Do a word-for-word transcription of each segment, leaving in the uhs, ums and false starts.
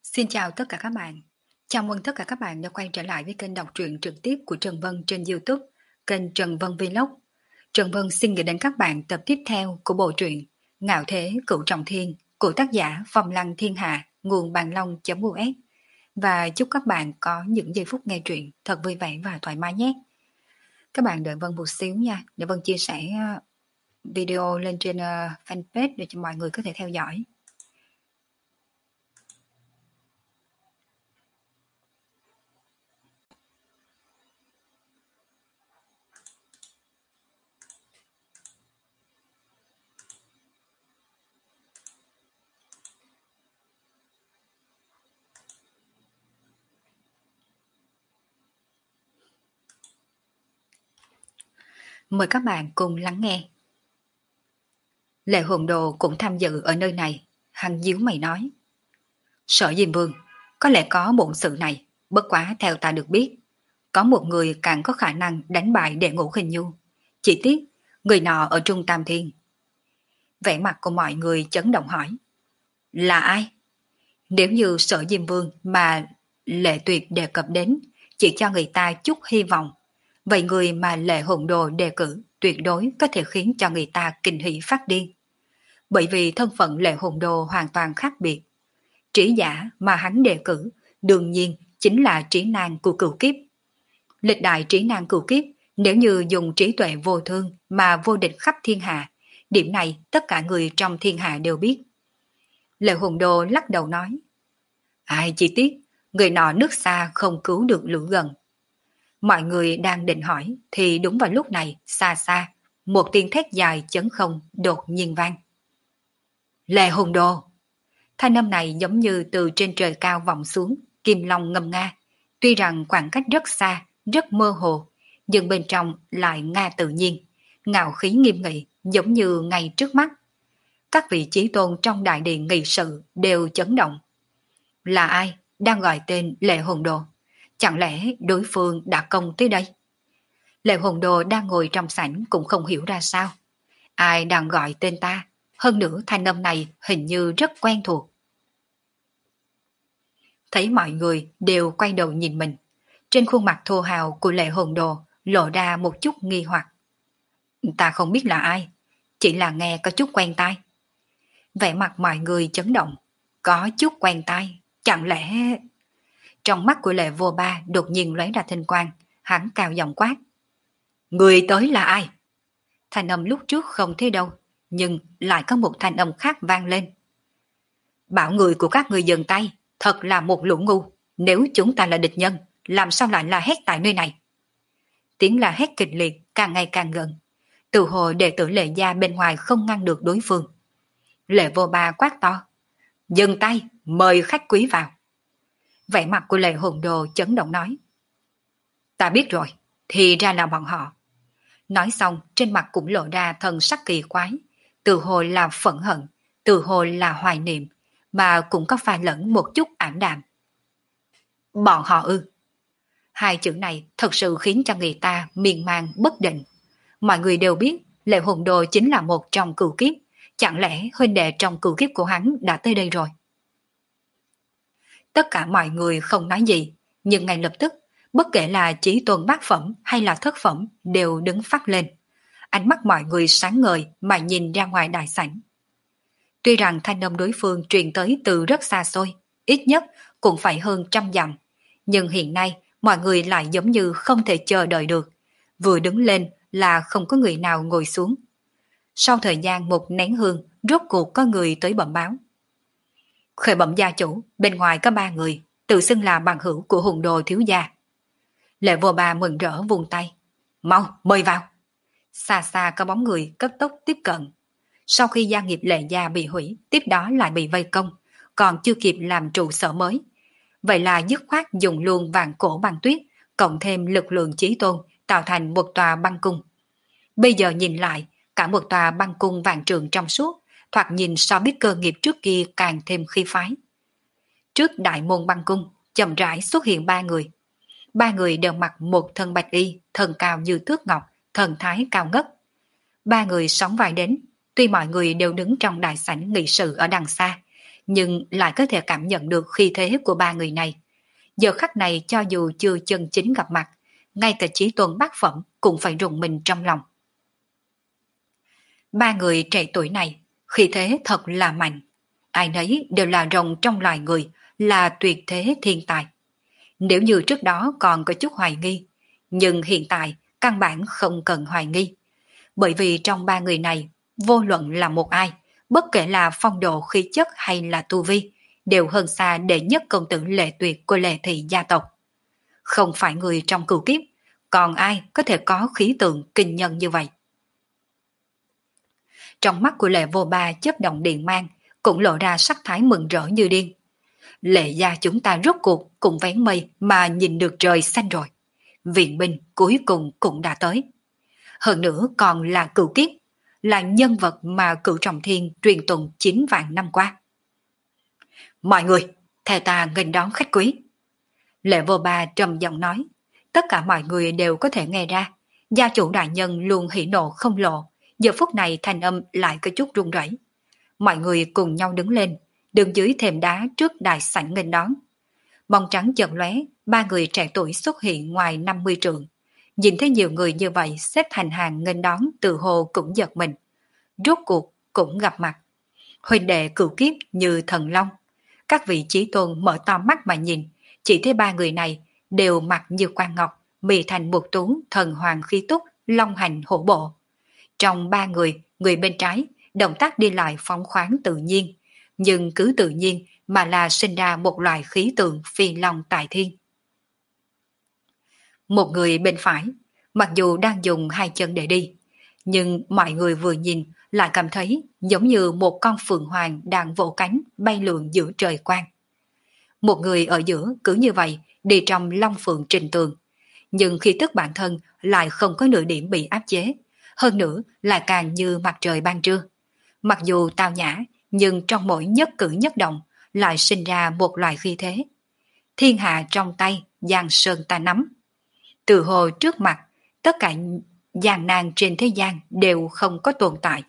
Xin chào tất cả các bạn. Chào mừng tất cả các bạn đã quay trở lại với kênh đọc truyện trực tiếp của Trần Vân trên YouTube, kênh Trần Vân Vlog. Trần Vân xin gửi đến các bạn tập tiếp theo của bộ truyện Ngạo Thế Cửu Trọng Thiên của tác giả Phong Lăng Thiên Hạ, nguồn bàn long.us. Và chúc các bạn có những giây phút nghe truyện thật vui vẻ và thoải mái nhé. Các bạn đợi Vân một xíu nha, để Vân chia sẻ video lên trên fanpage để cho mọi người có thể theo dõi. Mời các bạn cùng lắng nghe. Lệ Hồn Đồ cũng tham dự ở nơi này, hắn díu mày nói. Sở Diêm Vương, có lẽ có bổn sự này, bất quá theo ta được biết, có một người càng có khả năng đánh bại Đệ Ngũ Hình Nhu. Chỉ tiếc, người nọ ở Trung Tam Thiên. Vẻ mặt của mọi người chấn động hỏi. Là ai? Nếu như Sở Diêm Vương mà Lệ Tuyệt đề cập đến, chỉ cho người ta chút hy vọng, vậy người mà Lệ Hồn Đồ đề cử tuyệt đối có thể khiến cho người ta kinh hỉ phát điên. Bởi vì thân phận Lệ Hồn Đồ hoàn toàn khác biệt. Trí giả mà hắn đề cử đương nhiên chính là trí năng của cửu kiếp. Lịch đại trí năng cửu kiếp, nếu như dùng trí tuệ vô thương mà vô địch khắp thiên hạ, điểm này tất cả người trong thiên hạ đều biết. Lệ Hồn Đồ lắc đầu nói. Ai chỉ tiếc, người nọ nước xa không cứu được lũ gần. Mọi người đang định hỏi thì đúng vào lúc này, xa xa, một tiếng thét dài chấn không đột nhiên vang. Lệ Hồn Đồ! Thanh âm này giống như từ trên trời cao vọng xuống, kim long ngâm nga. Tuy rằng khoảng cách rất xa, rất mơ hồ, nhưng bên trong lại nga tự nhiên, ngạo khí nghiêm nghị giống như ngay trước mắt. Các vị chí tôn trong đại điện nghị sự đều chấn động. Là ai đang gọi tên Lệ Hồn Đồ? Chẳng lẽ đối phương đã công tới đây? Lệ Hồn Đồ đang ngồi trong sảnh cũng không hiểu ra sao. Ai đang gọi tên ta? Hơn nữa thanh âm này hình như rất quen thuộc. Thấy mọi người đều quay đầu nhìn mình. Trên khuôn mặt thô hào của Lệ Hồn Đồ lộ ra một chút nghi hoặc. Ta không biết là ai, chỉ là nghe có chút quen tai. Vẻ mặt mọi người chấn động. Có chút quen tai, chẳng lẽ... Trong mắt của Lệ Vô Ba đột nhiên lóe ra thanh quang, hắn cao giọng quát. Người tới là ai? Thanh âm lúc trước không thấy đâu, nhưng lại có một thanh âm khác vang lên. Bảo người của các người dừng tay, thật là một lũ ngu. Nếu chúng ta là địch nhân, làm sao lại là hét tại nơi này? Tiếng là hét kịch liệt càng ngày càng gần. Từ hồ đệ tử Lệ gia bên ngoài không ngăn được đối phương. Lệ Vô Ba quát to. Dừng tay, mời khách quý vào. Vẻ mặt của Lệ Hồn Đồ chấn động nói. Ta biết rồi, thì ra là bọn họ. Nói xong trên mặt cũng lộ ra thần sắc kỳ quái. Từ hồi là phẫn hận, từ hồi là hoài niệm, mà cũng có pha lẫn một chút ảm đạm. Bọn họ ư? Hai chữ này thật sự khiến cho người ta miên man bất định. Mọi người đều biết Lệ Hồn Đồ chính là một trong cửu kiếp. Chẳng lẽ huynh đệ trong cửu kiếp của hắn đã tới đây rồi? Tất cả mọi người không nói gì, nhưng ngay lập tức, bất kể là chí tôn bát phẩm hay là thất phẩm đều đứng phát lên. Ánh mắt mọi người sáng ngời mà nhìn ra ngoài đại sảnh. Tuy rằng thanh âm đối phương truyền tới từ rất xa xôi, ít nhất cũng phải hơn trăm dặm, nhưng hiện nay mọi người lại giống như không thể chờ đợi được. Vừa đứng lên là không có người nào ngồi xuống. Sau thời gian một nén hương, rốt cuộc có người tới bẩm báo. Khởi bẩm gia chủ, bên ngoài có ba người, tự xưng là bằng hữu của Hồn Đồ thiếu gia. Lệ Vô Ba mừng rỡ vùng tay. Mau, mời vào. Xa xa có bóng người cấp tốc tiếp cận. Sau khi gia nghiệp Lệ gia bị hủy, tiếp đó lại bị vây công, còn chưa kịp làm trụ sở mới. Vậy là dứt khoát dùng luôn vạn cổ băng tuyết, cộng thêm lực lượng chí tôn, tạo thành một tòa băng cung. Bây giờ nhìn lại, cả một tòa băng cung vạn trường trong suốt, thoạt nhìn so với cơ nghiệp trước kia càng thêm khí phái. Trước đại môn băng cung, chậm rãi xuất hiện ba người. Ba người đều mặc một thân bạch y, thân cao như thước ngọc, thần thái cao ngất. Ba người sóng vai đến, tuy mọi người đều đứng trong đại sảnh nghị sự ở đằng xa, nhưng lại có thể cảm nhận được khí thế của ba người này. Giờ khắc này cho dù chưa chân chính gặp mặt, ngay cả Chí Tôn bát phẩm cũng phải rùng mình trong lòng. Ba người trẻ tuổi này, khí thế thật là mạnh. Ai nấy đều là rồng trong loài người, là tuyệt thế thiên tài. Nếu như trước đó còn có chút hoài nghi, nhưng hiện tại căn bản không cần hoài nghi. Bởi vì trong ba người này, vô luận là một ai, bất kể là phong độ khí chất hay là tu vi, đều hơn xa đệ nhất công tử Lệ Tuyệt của Lệ thị gia tộc. Không phải người trong cửu kiếp, còn ai có thể có khí tượng kinh nhân như vậy. Trong mắt của Lệ Vô Ba chớp động điện mang, cũng lộ ra sắc thái mừng rỡ như điên. Lệ gia chúng ta rốt cuộc cũng vén mây mà nhìn được trời xanh rồi. Viện binh cuối cùng cũng đã tới. Hơn nữa còn là cửu kiếp, là nhân vật mà cửu trọng thiên truyền tụng chín vạn năm qua. Mọi người, theo ta nghênh đón khách quý. Lệ Vô Ba trầm giọng nói, tất cả mọi người đều có thể nghe ra, gia chủ đại nhân luôn hỉ nộ không lộ, giờ phút này thanh âm lại có chút run rẩy. Mọi người cùng nhau đứng lên, đứng dưới thềm đá trước đại sảnh nghênh đón. Bóng trắng chợt lóe, ba người trẻ tuổi xuất hiện ngoài năm mươi trượng. Nhìn thấy nhiều người như vậy xếp thành hàng nghênh đón, tự hồ cũng giật mình. Rốt cuộc cũng gặp mặt. Huynh đệ cửu kiếp như thần long. Các vị chí tôn mở to mắt mà nhìn, chỉ thấy ba người này đều mặt như quan ngọc, mì thành một tú thần hoàng khí túc, long hành hổ bộ. Trong ba người, người bên trái, động tác đi lại phóng khoáng tự nhiên, nhưng cứ tự nhiên mà là sinh ra một loại khí tượng phi long tại thiên. Một người bên phải, mặc dù đang dùng hai chân để đi, nhưng mọi người vừa nhìn lại cảm thấy giống như một con phượng hoàng đang vỗ cánh bay lượn giữa trời quang. Một người ở giữa cứ như vậy đi trong long phượng trình tường, nhưng khi tức bản thân lại không có nửa điểm bị áp chế, hơn nữa lại càng như mặt trời ban trưa. Mặc dù tao nhã, nhưng trong mỗi nhất cử nhất động lại sinh ra một loại khí thế. Thiên hạ trong tay, giang sơn ta nắm. Từ hồ trước mặt, tất cả gian nan trên thế gian đều không có tồn tại.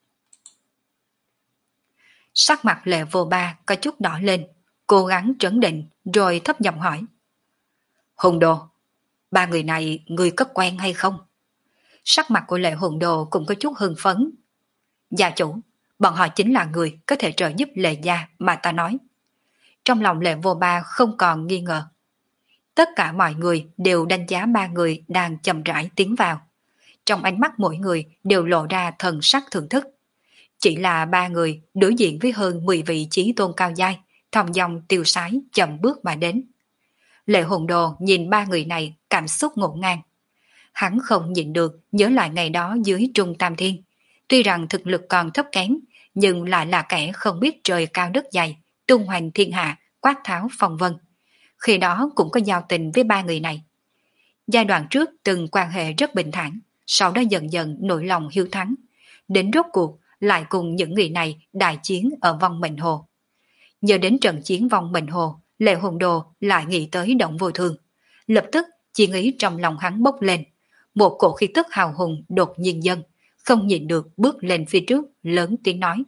Sắc mặt Lệ Vô Ba có chút đỏ lên, cố gắng trấn định rồi thấp giọng hỏi. Hùng Đồ, ba người này người có quen hay không? Sắc mặt của Lệ Hùng Đồ cũng có chút hưng phấn. Gia chủ, bọn họ chính là người có thể trợ giúp Lệ gia mà ta nói. Trong lòng Lệ Vô Ba không còn nghi ngờ. Tất cả mọi người đều đánh giá ba người đang chậm rãi tiến vào. Trong ánh mắt mỗi người đều lộ ra thần sắc thưởng thức. Chỉ là ba người đối diện với hơn mười vị chí tôn cao giai, thong dong tiêu sái chậm bước mà đến. Lệ Hùng Đồ nhìn ba người này cảm xúc ngổn ngang. Hắn không nhịn được nhớ lại ngày đó dưới Trung Tam Thiên. Tuy rằng thực lực còn thấp kém, nhưng lại là kẻ không biết trời cao đất dày, tung hoành thiên hạ, quát tháo phong vân. Khi đó cũng có giao tình với ba người này. Giai đoạn trước từng quan hệ rất bình thản, sau đó dần dần nổi lòng hiếu thắng. Đến rốt cuộc lại cùng những người này đại chiến ở Vong Mệnh Hồ. Nhớ đến trận chiến Vong Mệnh Hồ, Lệ Hùng Đồ lại nghĩ tới Động Vô Thường. Lập tức chỉ nghĩ trong lòng hắn bốc lên. Một cổ khí tức hào hùng đột nhiên dâng, không nhịn được bước lên phía trước, lớn tiếng nói.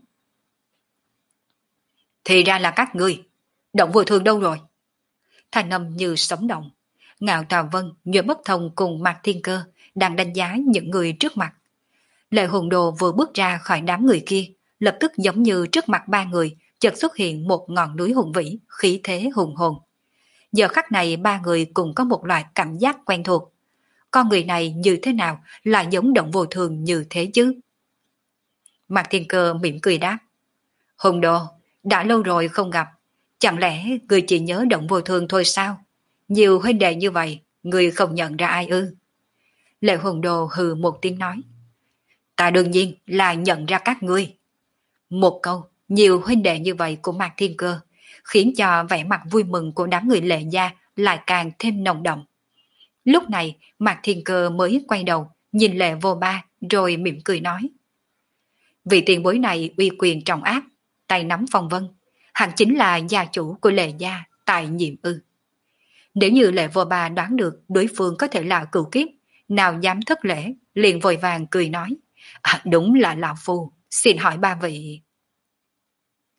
Thì ra là các ngươi, Động Vô Thường đâu rồi? Thanh âm như sống động. Ngạo Tào Vân, Nhuệ Bất Thông cùng Mạc Thiên Cơ đang đánh giá những người trước mặt. Lệ Hùng Đồ vừa bước ra khỏi đám người kia, lập tức giống như trước mặt ba người, chợt xuất hiện một ngọn núi hùng vĩ, khí thế hùng hồn. Giờ khắc này ba người cùng có một loại cảm giác quen thuộc. Con người này như thế nào lại giống Động Vô Thường như thế chứ? Mạc Thiên Cơ mỉm cười đáp. Hùng Đồ, đã lâu rồi không gặp, chẳng lẽ người chỉ nhớ Động Vô Thường thôi sao? Nhiều huynh đệ như vậy, người không nhận ra ai ư? Lệ Hùng Đồ hừ một tiếng nói. Ta đương nhiên là nhận ra các ngươi. Một câu, nhiều huynh đệ như vậy của Mạc Thiên Cơ, khiến cho vẻ mặt vui mừng của đám người Lệ gia lại càng thêm nồng đậm. Lúc này, Mạc Thiên Cơ mới quay đầu, nhìn Lệ Vô Ba, rồi mỉm cười nói. Vị tiền bối này uy quyền trọng áp, tay nắm phong vân, hẳn chính là gia chủ của Lệ gia, Tài Nhiệm ư. Nếu như Lệ Vô Ba đoán được đối phương có thể là cửu kiếp, nào dám thất lễ, liền vội vàng cười nói. À, đúng là lão phu, xin hỏi ba vị.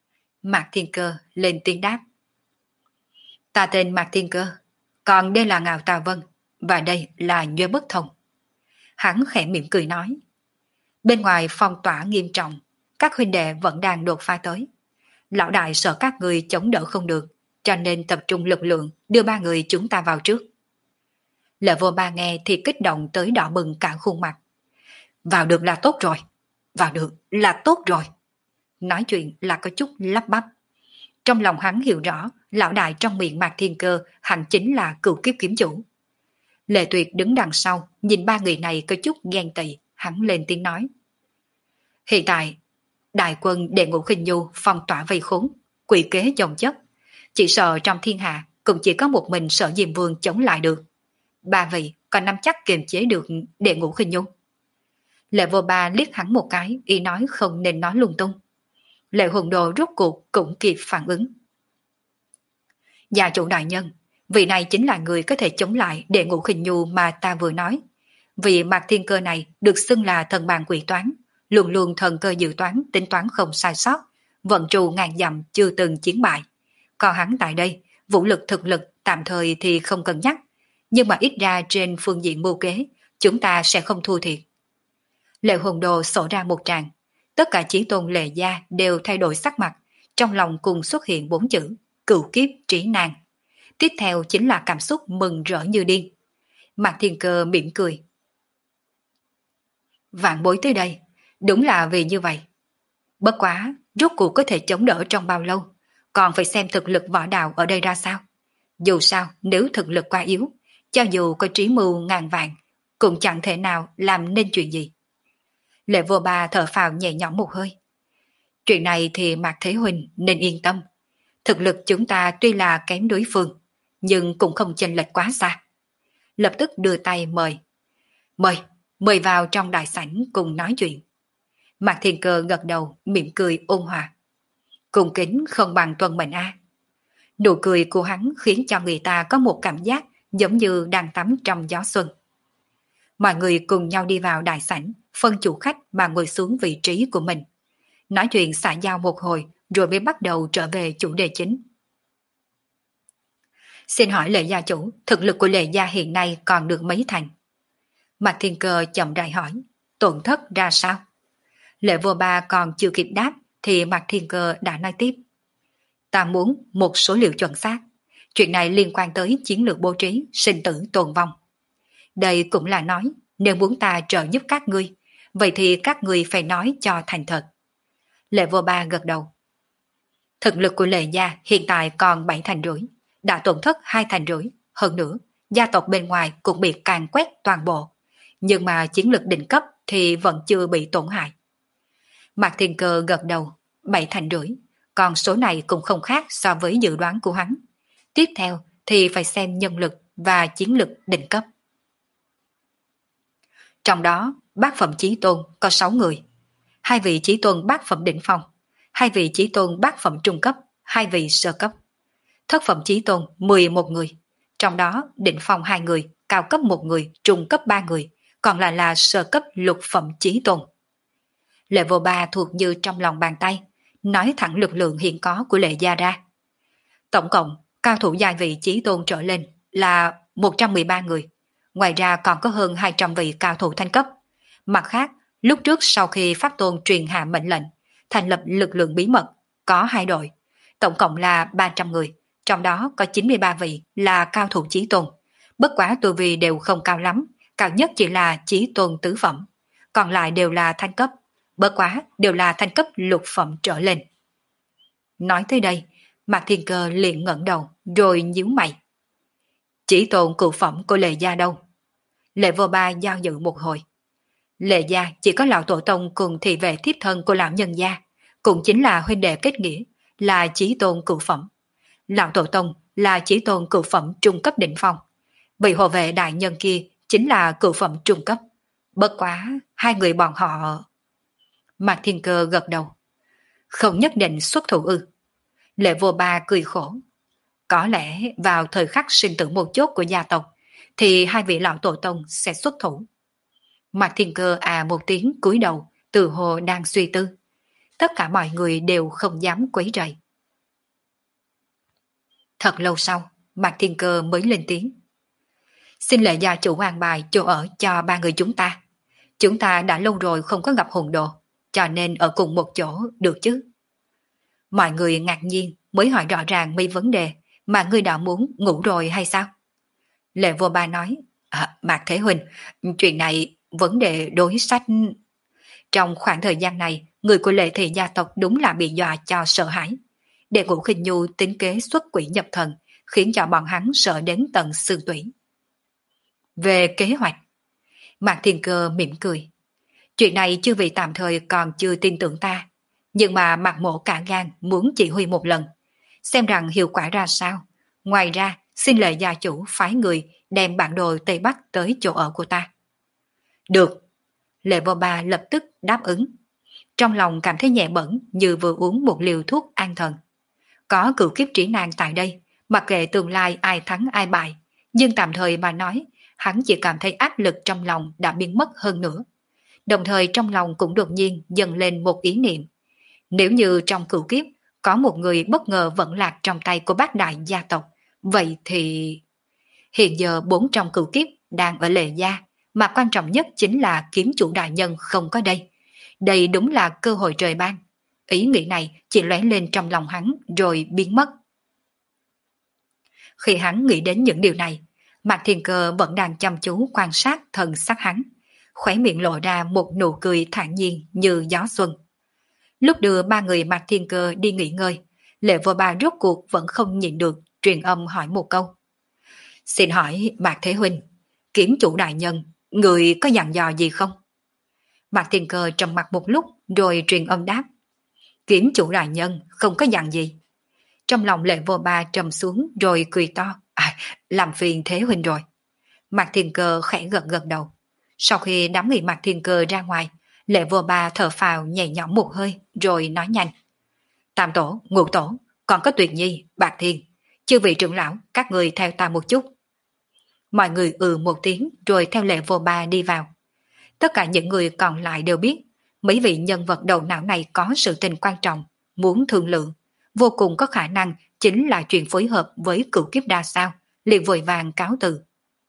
Mạc Thiên Cơ lên tiếng đáp. Ta tên Mạc Thiên Cơ, còn đây là Ngạo Tà Vân, và đây là Nhuế Bất Thông. Hắn khẽ mỉm cười nói. Bên ngoài phong tỏa nghiêm trọng, các huynh đệ vẫn đang đột phá tới. Lão đại sợ các người chống đỡ không được, cho nên tập trung lực lượng đưa ba người chúng ta vào trước. Lệ Vô Ba nghe thì kích động tới đỏ bừng cả khuôn mặt. Vào được là tốt rồi, vào được là tốt rồi. Nói chuyện là có chút lắp bắp. Trong lòng hắn hiểu rõ, lão đại trong miệng Mạc Thiên Cơ hẳn chính là cửu kiếp kiếm chủ. Lệ Tuyệt đứng đằng sau, nhìn ba người này có chút ghen tị, hắn lên tiếng nói. Hiện tại, đại quân Đệ Ngũ Khinh Nhu phong tỏa vây khốn, quỷ kế chồng chất. Chỉ sợ trong thiên hạ cũng chỉ có một mình Sở Diêm Vương chống lại được. Ba vị còn nắm chắc kiềm chế được Đệ Ngũ Khinh Nhu. Lệ Vô Ba liếc hắn một cái, ý nói không nên nói lung tung. Lệ Hồn Đồ rốt cuộc cũng kịp phản ứng. Gia chủ đại nhân, vị này chính là người có thể chống lại Đệ Ngũ Khinh Nhu mà ta vừa nói. Vị Mạc Thiên Cơ này được xưng là thần bàn quỷ toán, luôn luôn thần cơ dự toán, tính toán không sai sót, vận trù ngàn dặm chưa từng chiến bại. Còn hắn tại đây, vũ lực thực lực tạm thời thì không cần nhắc, nhưng mà ít ra trên phương diện mưu kế, chúng ta sẽ không thua thiệt. Lệ Hồn Đồ sổ ra một tràng, tất cả chí tôn Lệ gia đều thay đổi sắc mặt, trong lòng cùng xuất hiện bốn chữ, cửu kiếp trí nan. Tiếp theo chính là cảm xúc mừng rỡ như điên. Mạc Thiên Cơ mỉm cười. Vạn bối tới đây, đúng là vì như vậy. Bất quá, rốt cuộc có thể chống đỡ trong bao lâu, còn phải xem thực lực võ đạo ở đây ra sao. Dù sao, nếu thực lực quá yếu, cho dù có trí mưu ngàn vạn, cũng chẳng thể nào làm nên chuyện gì. Lệ Vô Ba thở phào nhẹ nhõm một hơi. Chuyện này thì Mạc Thế Huynh nên yên tâm. Thực lực chúng ta tuy là kém đối phương, nhưng cũng không chênh lệch quá xa. Lập tức đưa tay mời. Mời, mời vào trong đại sảnh cùng nói chuyện. Mạc Thiên Cơ gật đầu, mỉm cười ôn hòa. Cung kính không bằng tuân mệnh a. Nụ cười của hắn khiến cho người ta có một cảm giác giống như đang tắm trong gió xuân. Mọi người cùng nhau đi vào đại sảnh, phân chủ khách mà ngồi xuống vị trí của mình. Nói chuyện xã giao một hồi rồi mới bắt đầu trở về chủ đề chính. Xin hỏi Lệ gia chủ, thực lực của Lệ gia hiện nay còn được mấy thành? Mạc Thiên Cơ chậm rãi hỏi, tổn thất ra sao? Lệ Vô Ba còn chưa kịp đáp thì Mạc Thiên Cơ đã nói tiếp. Ta muốn một số liệu chuẩn xác. Chuyện này liên quan tới chiến lược bố trí, sinh tử tồn vong. Đây cũng là nói, nếu muốn ta trợ giúp các ngươi, vậy thì các ngươi phải nói cho thành thật. Lệ Vô Ba gật đầu. Thực lực của Lệ gia hiện tại còn bảy thành rưỡi, đã tổn thất hai thành rưỡi. Hơn nữa, gia tộc bên ngoài cũng bị càn quét toàn bộ. Nhưng mà chiến lược đỉnh cấp thì vẫn chưa bị tổn hại. Mạc Thiên Cơ gật đầu, bảy thành rưỡi, còn số này cũng không khác so với dự đoán của hắn. Tiếp theo thì phải xem nhân lực và chiến lực đỉnh cấp. Trong đó, bát phẩm chí tôn có sáu người, hai vị chí tôn bát phẩm đỉnh phong, hai vị chí tôn bát phẩm trung cấp, hai vị sơ cấp. Thất phẩm chí tôn mười một người, trong đó đỉnh phong hai người, cao cấp một người, trung cấp ba người, còn lại là sơ cấp lục phẩm chí tôn. Lệ Vô Ba thuộc như trong lòng bàn tay, nói thẳng lực lượng hiện có của Lệ gia ra. Tổng cộng, cao thủ giai vị chí tôn trở lên là một trăm mười ba người, ngoài ra còn có hơn hai trăm vị cao thủ thanh cấp. Mặt khác, lúc trước sau khi Pháp Tôn truyền hạ mệnh lệnh, thành lập lực lượng bí mật, có hai đội, tổng cộng là ba trăm người, trong đó có chín mươi ba vị là cao thủ chí tôn, bất quá tu vi đều không cao lắm, cao nhất chỉ là chí tôn tứ phẩm, còn lại đều là thanh cấp, bất quá đều là thanh cấp lục phẩm trở lên. Nói tới đây, Mạc Thiên Cơ liền ngẩng đầu, rồi nhíu mày. Chí tôn cửu phẩm của Lệ gia đâu? Lệ Vô Ba giao dự một hồi. Lệ gia chỉ có lão tổ tông cùng thị vệ thiếp thân của lão nhân gia, cũng chính là huynh đệ kết nghĩa, là chí tôn cửu phẩm. Lão tổ tông là chí tôn cửu phẩm trung cấp đỉnh phong. Vị hộ vệ đại nhân kia chính là cửu phẩm trung cấp. Bất quá, hai người bọn họ... Mạc Thiên Cơ gật đầu. Không nhất định xuất thủ ư? Lệ Vô Ba cười khổ. Có lẽ vào thời khắc sinh tử một chốt của gia tộc, thì hai vị lão tổ tông sẽ xuất thủ. Mạc Thiên Cơ à một tiếng cúi đầu, từ hồ đang suy tư. Tất cả mọi người đều không dám quấy rầy. Thật lâu sau, Mạc Thiên Cơ mới lên tiếng. Xin lệ gia chủ an bài chỗ ở cho ba người chúng ta. Chúng ta đã lâu rồi không có gặp hồn đồ, cho nên ở cùng một chỗ được chứ. Mọi người ngạc nhiên mới hỏi rõ ràng mấy vấn đề mà ngươi đã muốn ngủ rồi hay sao? Lệ vô ba nói, à, Mạc Thế Huynh, chuyện này vấn đề đối sách. Trong khoảng thời gian này, người của Lệ Thị gia tộc đúng là bị dọa cho sợ hãi. Đệ Ngũ Khinh Nhu tính kế xuất quỷ nhập thần, khiến cho bọn hắn sợ đến tận xương tủy. Về kế hoạch, Mạc Thiên Cơ mỉm cười. Chuyện này chư vị tạm thời còn chưa tin tưởng ta, nhưng mà Mạc Mộ cả gan muốn chỉ huy một lần, xem rằng hiệu quả ra sao. Ngoài ra, xin Lệ gia chủ phái người đem bản đồ Tây Bắc tới chỗ ở của ta. Được. Lệ Vô Ba lập tức đáp ứng. Trong lòng cảm thấy nhẹ bẩn như vừa uống một liều thuốc an thần. Có cửu kiếp trĩ nan tại đây, mặc kệ tương lai ai thắng ai bại, nhưng tạm thời mà nói, hắn chỉ cảm thấy áp lực trong lòng đã biến mất hơn nữa. Đồng thời trong lòng cũng đột nhiên dâng lên một ý niệm. Nếu như trong cửu kiếp có một người bất ngờ vẫn lạc trong tay của bát đại gia tộc, vậy thì... Hiện giờ bốn trong cửu kiếp đang ở Lệ gia, mà quan trọng nhất chính là kiếm chủ đại nhân không có đây. Đây đúng là cơ hội trời ban. Ý nghĩ này chỉ lóe lên trong lòng hắn rồi biến mất. Khi hắn nghĩ đến những điều này, Mạc Thiên Cơ vẫn đang chăm chú quan sát thần sắc hắn, khóe miệng lộ ra một nụ cười thản nhiên như gió xuân. Lúc đưa ba người Mạc Thiên Cơ đi nghỉ ngơi, Lệ Vô Ba rốt cuộc vẫn không nhịn được truyền âm hỏi một câu. Xin hỏi Mạc Thế Huynh, kiếm chủ đại nhân, người có dặn dò gì không? Mạc Thiên Cơ trầm mặt một lúc rồi truyền âm đáp. Kiếm chủ đại nhân không có dặn gì. Trong lòng Lệ Vô Ba trầm xuống rồi cười to. À, làm phiền Thế Huynh rồi. Mạc Thiên Cơ khẽ gật gật đầu. Sau khi đám người Mạc Thiên Cơ ra ngoài, Lệ Vô Ba thở phào nhẹ nhõm một hơi rồi nói nhanh. Tam tổ, ngũ tổ, còn có Tuyệt Nhi, Bạc Thiên, chư vị trưởng lão, các người theo ta một chút. Mọi người ừ một tiếng rồi theo Lệ Vô Ba đi vào. Tất cả những người còn lại đều biết mấy vị nhân vật đầu não này có sự tình quan trọng, muốn thương lượng, vô cùng có khả năng chính là chuyện phối hợp với cửu kiếp đa sao, liền vội vàng cáo từ.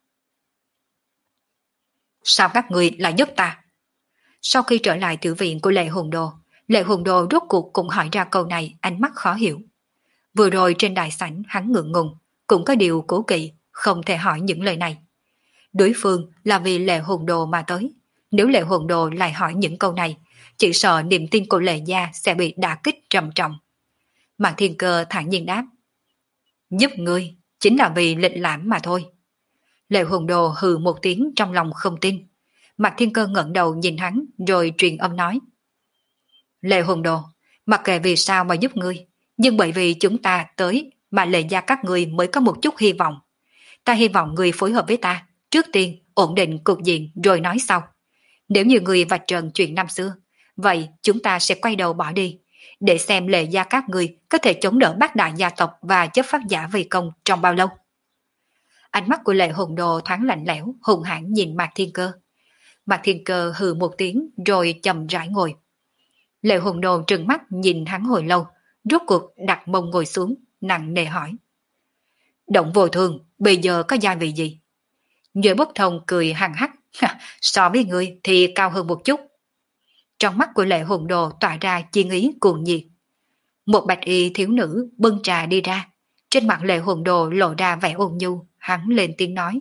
Sao các người lại giúp ta? Sau khi trở lại tử viện của Lệ Hồn Đồ, Lệ Hồn Đồ rốt cuộc cũng hỏi ra câu này, ánh mắt khó hiểu. Vừa rồi trên đại sảnh hắn ngượng ngùng, cũng có điều cố kỵ, không thể hỏi những lời này. Đối phương là vì Lệ Hồn Đồ mà tới, nếu Lệ Hồn Đồ lại hỏi những câu này, chỉ sợ niềm tin của Lệ gia sẽ bị đả kích trầm trọng. Mạc Thiên Cơ thản nhiên đáp. Giúp ngươi chính là vì lịch lãm mà thôi. Lệ Hồn Đồ hừ một tiếng trong lòng không tin. Mạc Thiên Cơ ngẩng đầu nhìn hắn rồi truyền âm nói. Lệ Hồn Đồ, mặc kệ vì sao mà giúp ngươi, nhưng bởi vì chúng ta tới mà Lệ gia các ngươi mới có một chút hy vọng. Ta hy vọng ngươi phối hợp với ta, trước tiên ổn định cục diện rồi nói sau. Nếu như ngươi vạch trần chuyện năm xưa, vậy chúng ta sẽ quay đầu bỏ đi, để xem Lệ gia các ngươi có thể chống đỡ bát đại gia tộc và chấp pháp giả vây công trong bao lâu. Ánh mắt của Lệ Hồn Đồ thoáng lạnh lẽo, hùng hãn nhìn Mạc Thiên Cơ. Mạc Thiên Cơ hừ một tiếng rồi chậm rãi ngồi. Lệ Hồn Đồ trừng mắt nhìn hắn hồi lâu, rốt cuộc đặt mông ngồi xuống, nặng nề hỏi. Động Vô Thường, bây giờ có gia vị gì? Nhớ Bất Thông cười hằng hắc, so với ngươi thì cao hơn một chút. Trong mắt của Lệ Hồn Đồ tỏa ra chiến ý cuồng nhiệt. Một bạch y thiếu nữ bưng trà đi ra, trên mặt Lệ Hồn Đồ lộ ra vẻ ôn nhu, hắn lên tiếng nói.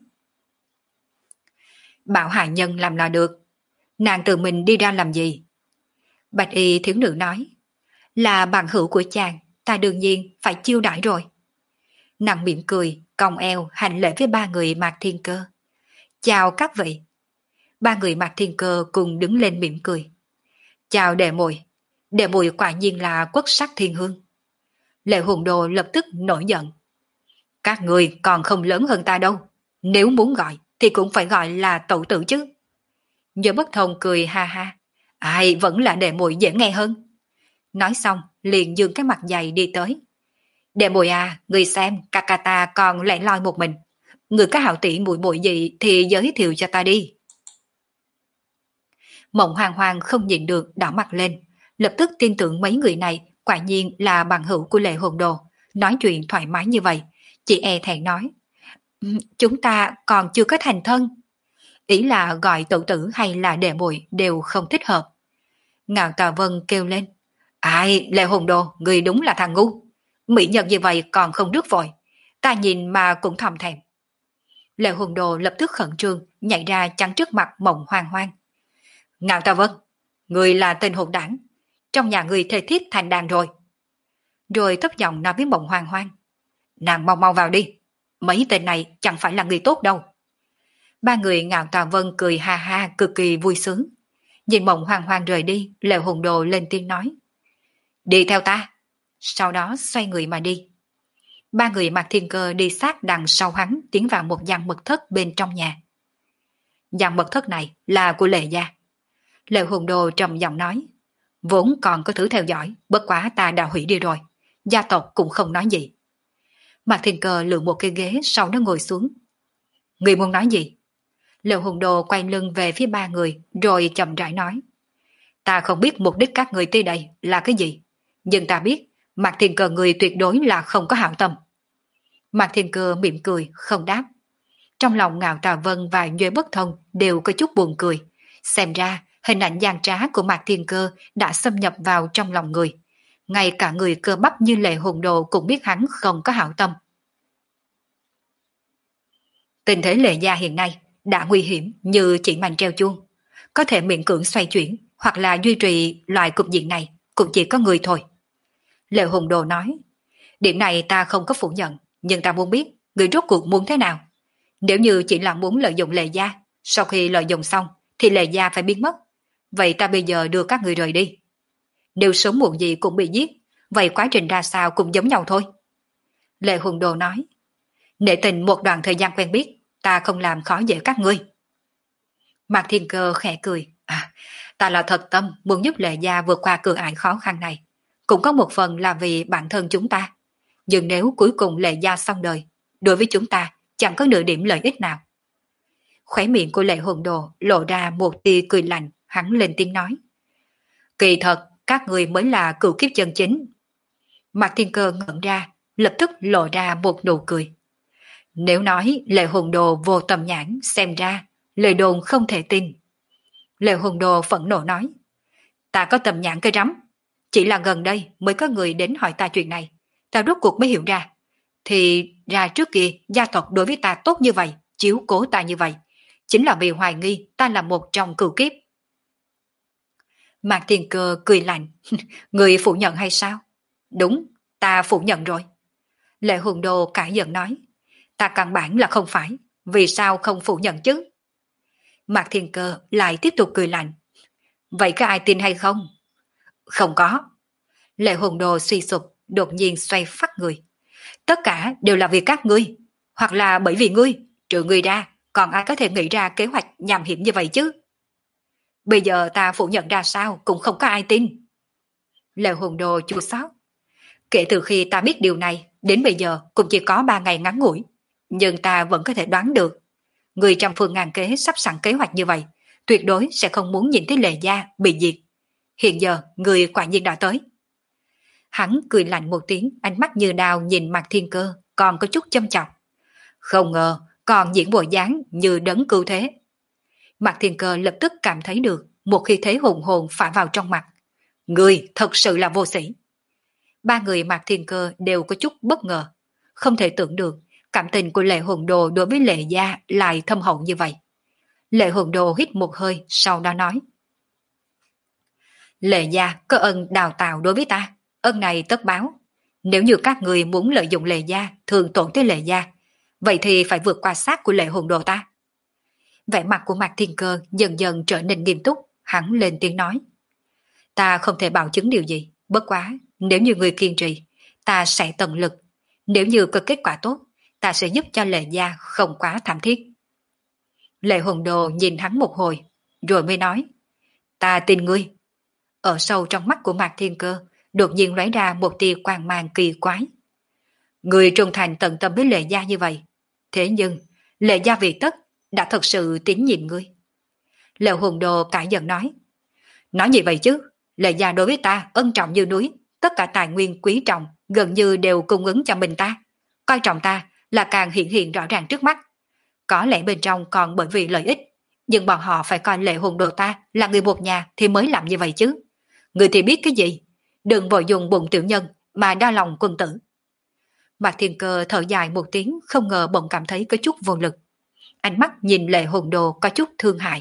Bảo hạ nhân làm là được, nàng tự mình đi ra làm gì? Bạch y thiếu nữ nói, là bạn hữu của chàng, ta đương nhiên phải chiêu đãi rồi. Nàng mỉm cười, cong eo hành lễ với ba người Mạc Thiên Cơ. Chào các vị. Ba người Mạc Thiên Cơ cùng đứng lên mỉm cười. Chào đệ muội, đệ muội quả nhiên là quốc sắc thiên hương. Lệ Hồn Đồ lập tức nổi giận. Các người còn không lớn hơn ta đâu, nếu muốn gọi thì cũng phải gọi là tẩu tử chứ. Nhớ Bất Thông cười ha ha, ai vẫn là đệ muội dễ nghe hơn. Nói xong liền dương cái mặt dày đi tới. Đệ muội à, người xem ca ca ta còn lẻ loi một mình, người có hảo tỷ muội muội gì thì giới thiệu cho ta đi. Mộng Hoàng Hoàng không nhịn được đỏ mặt lên, lập tức tin tưởng mấy người này quả nhiên là bằng hữu của Lệ Hồn Đồ, nói chuyện thoải mái như vậy, Chị e thẹn nói, "Ừ, chúng ta còn chưa có thành thân." Ý là gọi tự tử hay là đệ muội đều không thích hợp. Ngạo Tà Vân kêu lên, ai, Lệ Hồn Đồ, người đúng là thằng ngu. Mỹ nhân như vậy còn không rước vội. Ta nhìn mà cũng thầm thèm. Lệ Hồn Đồ lập tức khẩn trương, nhảy ra chắn trước mặt Mộng Hoang Hoang. Ngạo Tà Vân, người là tên hồn đảng. Trong nhà người thề thiết thành đàn rồi. Rồi thấp giọng nói với Mộng Hoang Hoang. Nàng mau mau vào đi. Mấy tên này chẳng phải là người tốt đâu. Ba người Ngạo Tà Vân cười ha ha cực kỳ vui sướng. Nhìn Mộng Hoang Hoang rời đi, Lệ Hồn Đồ lên tiếng nói. Đi theo ta. Sau đó xoay người mà đi. Ba người Mạc Thiên Cơ đi sát đằng sau hắn tiến vào một gian mật thất bên trong nhà. Gian mật thất này là của Lệ gia. Lệ Hồn Đồ trầm giọng nói. Vốn còn có thứ theo dõi, bất quá ta đã hủy đi rồi. Gia tộc cũng không nói gì. Mạc Thiên Cơ lựa một cái ghế sau đó ngồi xuống. Người muốn nói gì? Lệ Hồn Đồ quay lưng về phía ba người rồi chậm rãi nói. Ta không biết mục đích các người tới đây là cái gì. Nhưng ta biết Mạc Thiên Cơ người tuyệt đối là không có hảo tâm. Mạc Thiên Cơ mỉm cười không đáp. Trong lòng Ngạo Tà Vân và Nhuế Bất Thông đều có chút buồn cười. Xem ra hình ảnh gian trá của Mạc Thiên Cơ đã xâm nhập vào trong lòng người. Ngay cả người cơ bắp như Lệ Hồn Đồ cũng biết hắn không có hảo tâm. Tình thế Lệ gia hiện nay đã nguy hiểm như chỉ màn treo chuông. Có thể miễn cưỡng xoay chuyển hoặc là duy trì loại cục diện này cũng chỉ có người thôi. Lệ Hồn Đồ nói, điểm này ta không có phủ nhận, nhưng ta muốn biết người rốt cuộc muốn thế nào. Nếu như chỉ là muốn lợi dụng Lệ gia, sau khi lợi dụng xong thì Lệ gia phải biến mất. Vậy ta bây giờ đưa các người rời đi. Nếu sớm muộn gì cũng bị giết, vậy quá trình ra sao cũng giống nhau thôi. Lệ Hồn Đồ nói, nể tình một đoạn thời gian quen biết, ta không làm khó dễ các ngươi. Mạc Thiên Cơ khẽ cười, à, ta là thật tâm muốn giúp Lệ gia vượt qua cửa ải khó khăn này. Cũng có một phần là vì bản thân chúng ta. Nhưng nếu cuối cùng Lệ gia xong đời, đối với chúng ta chẳng có nửa điểm lợi ích nào. Khóe miệng của Lệ Hồn Đồ lộ ra một tia cười lạnh, hắn lên tiếng nói. Kỳ thật, các người mới là cửu kiếp chân chính. Mạc Thiên Cơ ngẩn ra, lập tức lộ ra một nụ cười. Nếu nói Lệ Hồn Đồ vô tầm nhãn, xem ra lời đồn không thể tin. Lệ Hồn Đồ phẫn nộ nói. Ta có tầm nhãn cái rắm. Chỉ là gần đây mới có người đến hỏi ta chuyện này. Ta rốt cuộc mới hiểu ra. Thì ra trước kia gia tộc đối với ta tốt như vậy, chiếu cố ta như vậy. Chính là vì hoài nghi ta là một trong cửu kiếp. Mạc Thiên Cơ cười lạnh. Người phủ nhận hay sao? Đúng, ta phủ nhận rồi. Lệ Hồn Đồ cãi giận nói. Ta căn bản là không phải. Vì sao không phủ nhận chứ? Mạc Thiên Cơ lại tiếp tục cười lạnh. Vậy có ai tin hay không? Không có. Lệ Hồn Đồ suy sụp, đột nhiên xoay phát người. Tất cả đều là vì các ngươi. Hoặc là bởi vì ngươi, trừ ngươi ra, còn ai có thể nghĩ ra kế hoạch nhằm hiểm như vậy chứ? Bây giờ ta phủ nhận ra sao cũng không có ai tin. Lệ Hồn Đồ chua xót. Kể từ khi ta biết điều này, đến bây giờ cũng chỉ có ba ngày ngắn ngủi. Nhưng ta vẫn có thể đoán được. Người trăm phương ngàn kế sắp sẵn kế hoạch như vậy, tuyệt đối sẽ không muốn nhìn thấy Lệ gia bị diệt. Hiện giờ, người quả nhiên đã tới. Hắn cười lạnh một tiếng, ánh mắt như đao nhìn Mạc Thiên Cơ, còn có chút châm chọc. Không ngờ, còn diễn bộ dáng như đấng cưu thế. Mạc Thiên Cơ lập tức cảm thấy được một khí thế hùng hồn phả vào trong mặt. Người thật sự là vô sĩ. Ba người Mạc Thiên Cơ đều có chút bất ngờ. Không thể tưởng được, cảm tình của Lệ Hồn Đồ đối với Lệ gia lại thâm hậu như vậy. Lệ Hồn Đồ hít một hơi, sau đó nói. Lệ gia có ân đào tạo đối với ta, ân này tất báo. Nếu như các người muốn lợi dụng Lệ gia, thường tổn tới Lệ gia, vậy thì phải vượt qua xác của Lệ Hồn Đồ ta. Vẻ mặt của Mạc Thiên Cơ dần dần trở nên nghiêm túc, hắn lên tiếng nói. Ta không thể bảo chứng điều gì, bất quá, nếu như người kiên trì, ta sẽ tận lực. Nếu như có kết quả tốt, ta sẽ giúp cho Lệ gia không quá thảm thiết. Lệ Hồn Đồ nhìn hắn một hồi, rồi mới nói. Ta tin ngươi. Ở sâu trong mắt của Mạc Thiên Cơ, đột nhiên lóe ra một tia quang mang kỳ quái. Người trung thành tận tâm với Lệ gia như vậy. Thế nhưng, Lệ gia vì tất đã thật sự tín nhiệm ngươi. Lệ Hồn Đồ cãi giận nói. Nói gì vậy chứ? Lệ gia đối với ta ân trọng như núi, tất cả tài nguyên quý trọng gần như đều cung ứng cho mình ta. Coi trọng ta là càng hiện hiện rõ ràng trước mắt. Có lẽ bên trong còn bởi vì lợi ích, nhưng bọn họ phải coi Lệ Hùng Đồ ta là người một nhà thì mới làm như vậy chứ. Người thì biết cái gì? Đừng vội dùng bụng tiểu nhân mà đa lòng quân tử. Mạc Thiên Cơ thở dài một tiếng, không ngờ bỗng cảm thấy có chút vô lực. Ánh mắt nhìn Lệ Hùng Đồ có chút thương hại.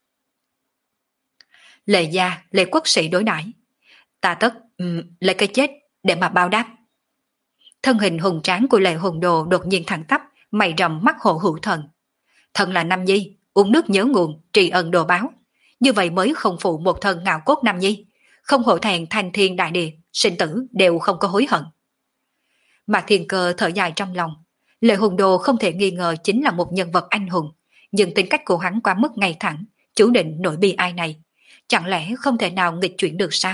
Lệ gia, Lệ quốc sĩ đối đãi, ta tất um, lấy cái chết để mà báo đáp. Thân hình hùng tráng của Lệ Hùng Đồ đột nhiên thẳng tắp, mày rậm mắt hộ hữu thần. Thần là Nam Nhi, uống nước nhớ nguồn, tri ân đồ báo. Như vậy mới không phụ một thân ngạo cốt Nam Nhi, không hổ thẹn thanh thiên đại địa, sinh tử đều không có hối hận. Mạc Thiên Cơ thở dài trong lòng. Lệ Hùng Đồ không thể nghi ngờ chính là một nhân vật anh hùng, nhưng tính cách của hắn quá mức ngay thẳng, chủ định nỗi bi ai này. Chẳng lẽ không thể nào nghịch chuyển được sao?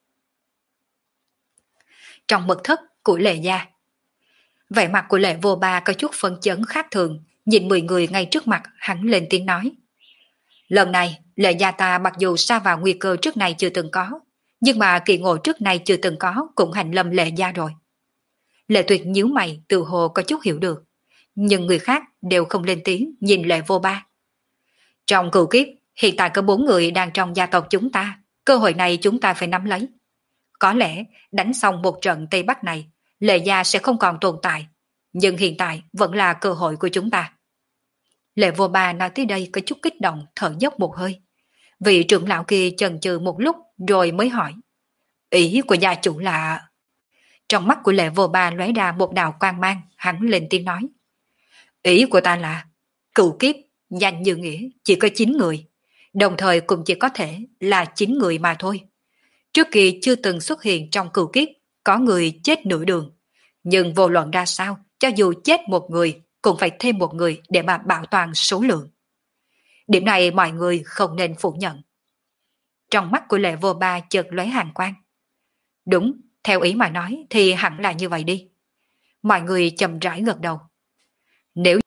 Trong mật thất của Lệ gia, vẻ mặt của Lệ Vô Ba có chút phân chấn khác thường, nhìn mười người ngay trước mặt, hắn lên tiếng nói. Lần này, Lệ gia ta mặc dù sa vào nguy cơ trước này chưa từng có, nhưng mà kỳ ngộ trước này chưa từng có cũng hành lâm Lệ gia rồi. Lệ Tuyệt nhíu mày, tự hồ có chút hiểu được, nhưng người khác đều không lên tiếng nhìn Lệ Vô Ba. Trong cửu kiếp, hiện tại có bốn người đang trong gia tộc chúng ta, cơ hội này chúng ta phải nắm lấy. Có lẽ đánh xong một trận Tây Bắc này, Lệ gia sẽ không còn tồn tại, nhưng hiện tại vẫn là cơ hội của chúng ta. Lệ Vô Ba nói tới đây có chút kích động, thở dốc một hơi. Vị trưởng lão kia chần chừ một lúc rồi mới hỏi. Ý của gia chủ là... Trong mắt của Lệ Vô Ba lóe ra một đạo quang mang, hắn lên tiếng nói. Ý của ta là, cửu kiếp, danh như nghĩa, chỉ có chín người, đồng thời cũng chỉ có thể là chín người mà thôi. Trước kia chưa từng xuất hiện trong cửu kiếp, có người chết nửa đường. Nhưng vô luận ra sao, cho dù chết một người, cũng phải thêm một người để mà bảo toàn số lượng. Điểm này mọi người không nên phủ nhận. Trong mắt của Lệ Vô Ba chợt lóe hàn quang. Đúng, theo ý mà nói thì hẳn là như vậy đi. Mọi người chậm rãi gật đầu. Nếu...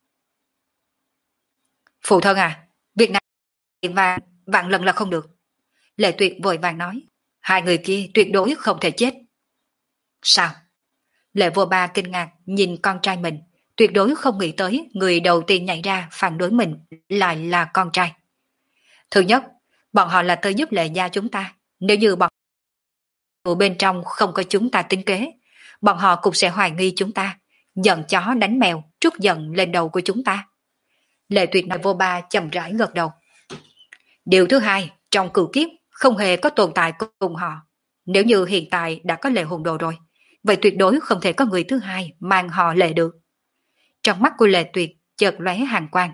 Phụ thân à, việc này và vạn lần là không được. Lệ Tuyệt vội vàng nói. Hai người kia tuyệt đối không thể chết. Sao? Lệ Vô Ba kinh ngạc nhìn con trai mình, tuyệt đối không nghĩ tới người đầu tiên nhảy ra phản đối mình lại là con trai. Thứ nhất, bọn họ là tới giúp Lệ gia chúng ta. Nếu như bọn ở bên trong không có chúng ta tính kế, bọn họ cũng sẽ hoài nghi chúng ta, giận chó đánh mèo, trút giận lên đầu của chúng ta. Lệ Tuyệt nói. Vô Ba chậm rãi gật đầu. Điều thứ hai, trong cửu kiếp không hề có tồn tại cùng họ. Nếu như hiện tại đã có Lệ Hùng Đồ rồi, vậy tuyệt đối không thể có người thứ hai mang họ Lệ được. Trong mắt của Lệ Tuyệt chợt lóe hàn quang.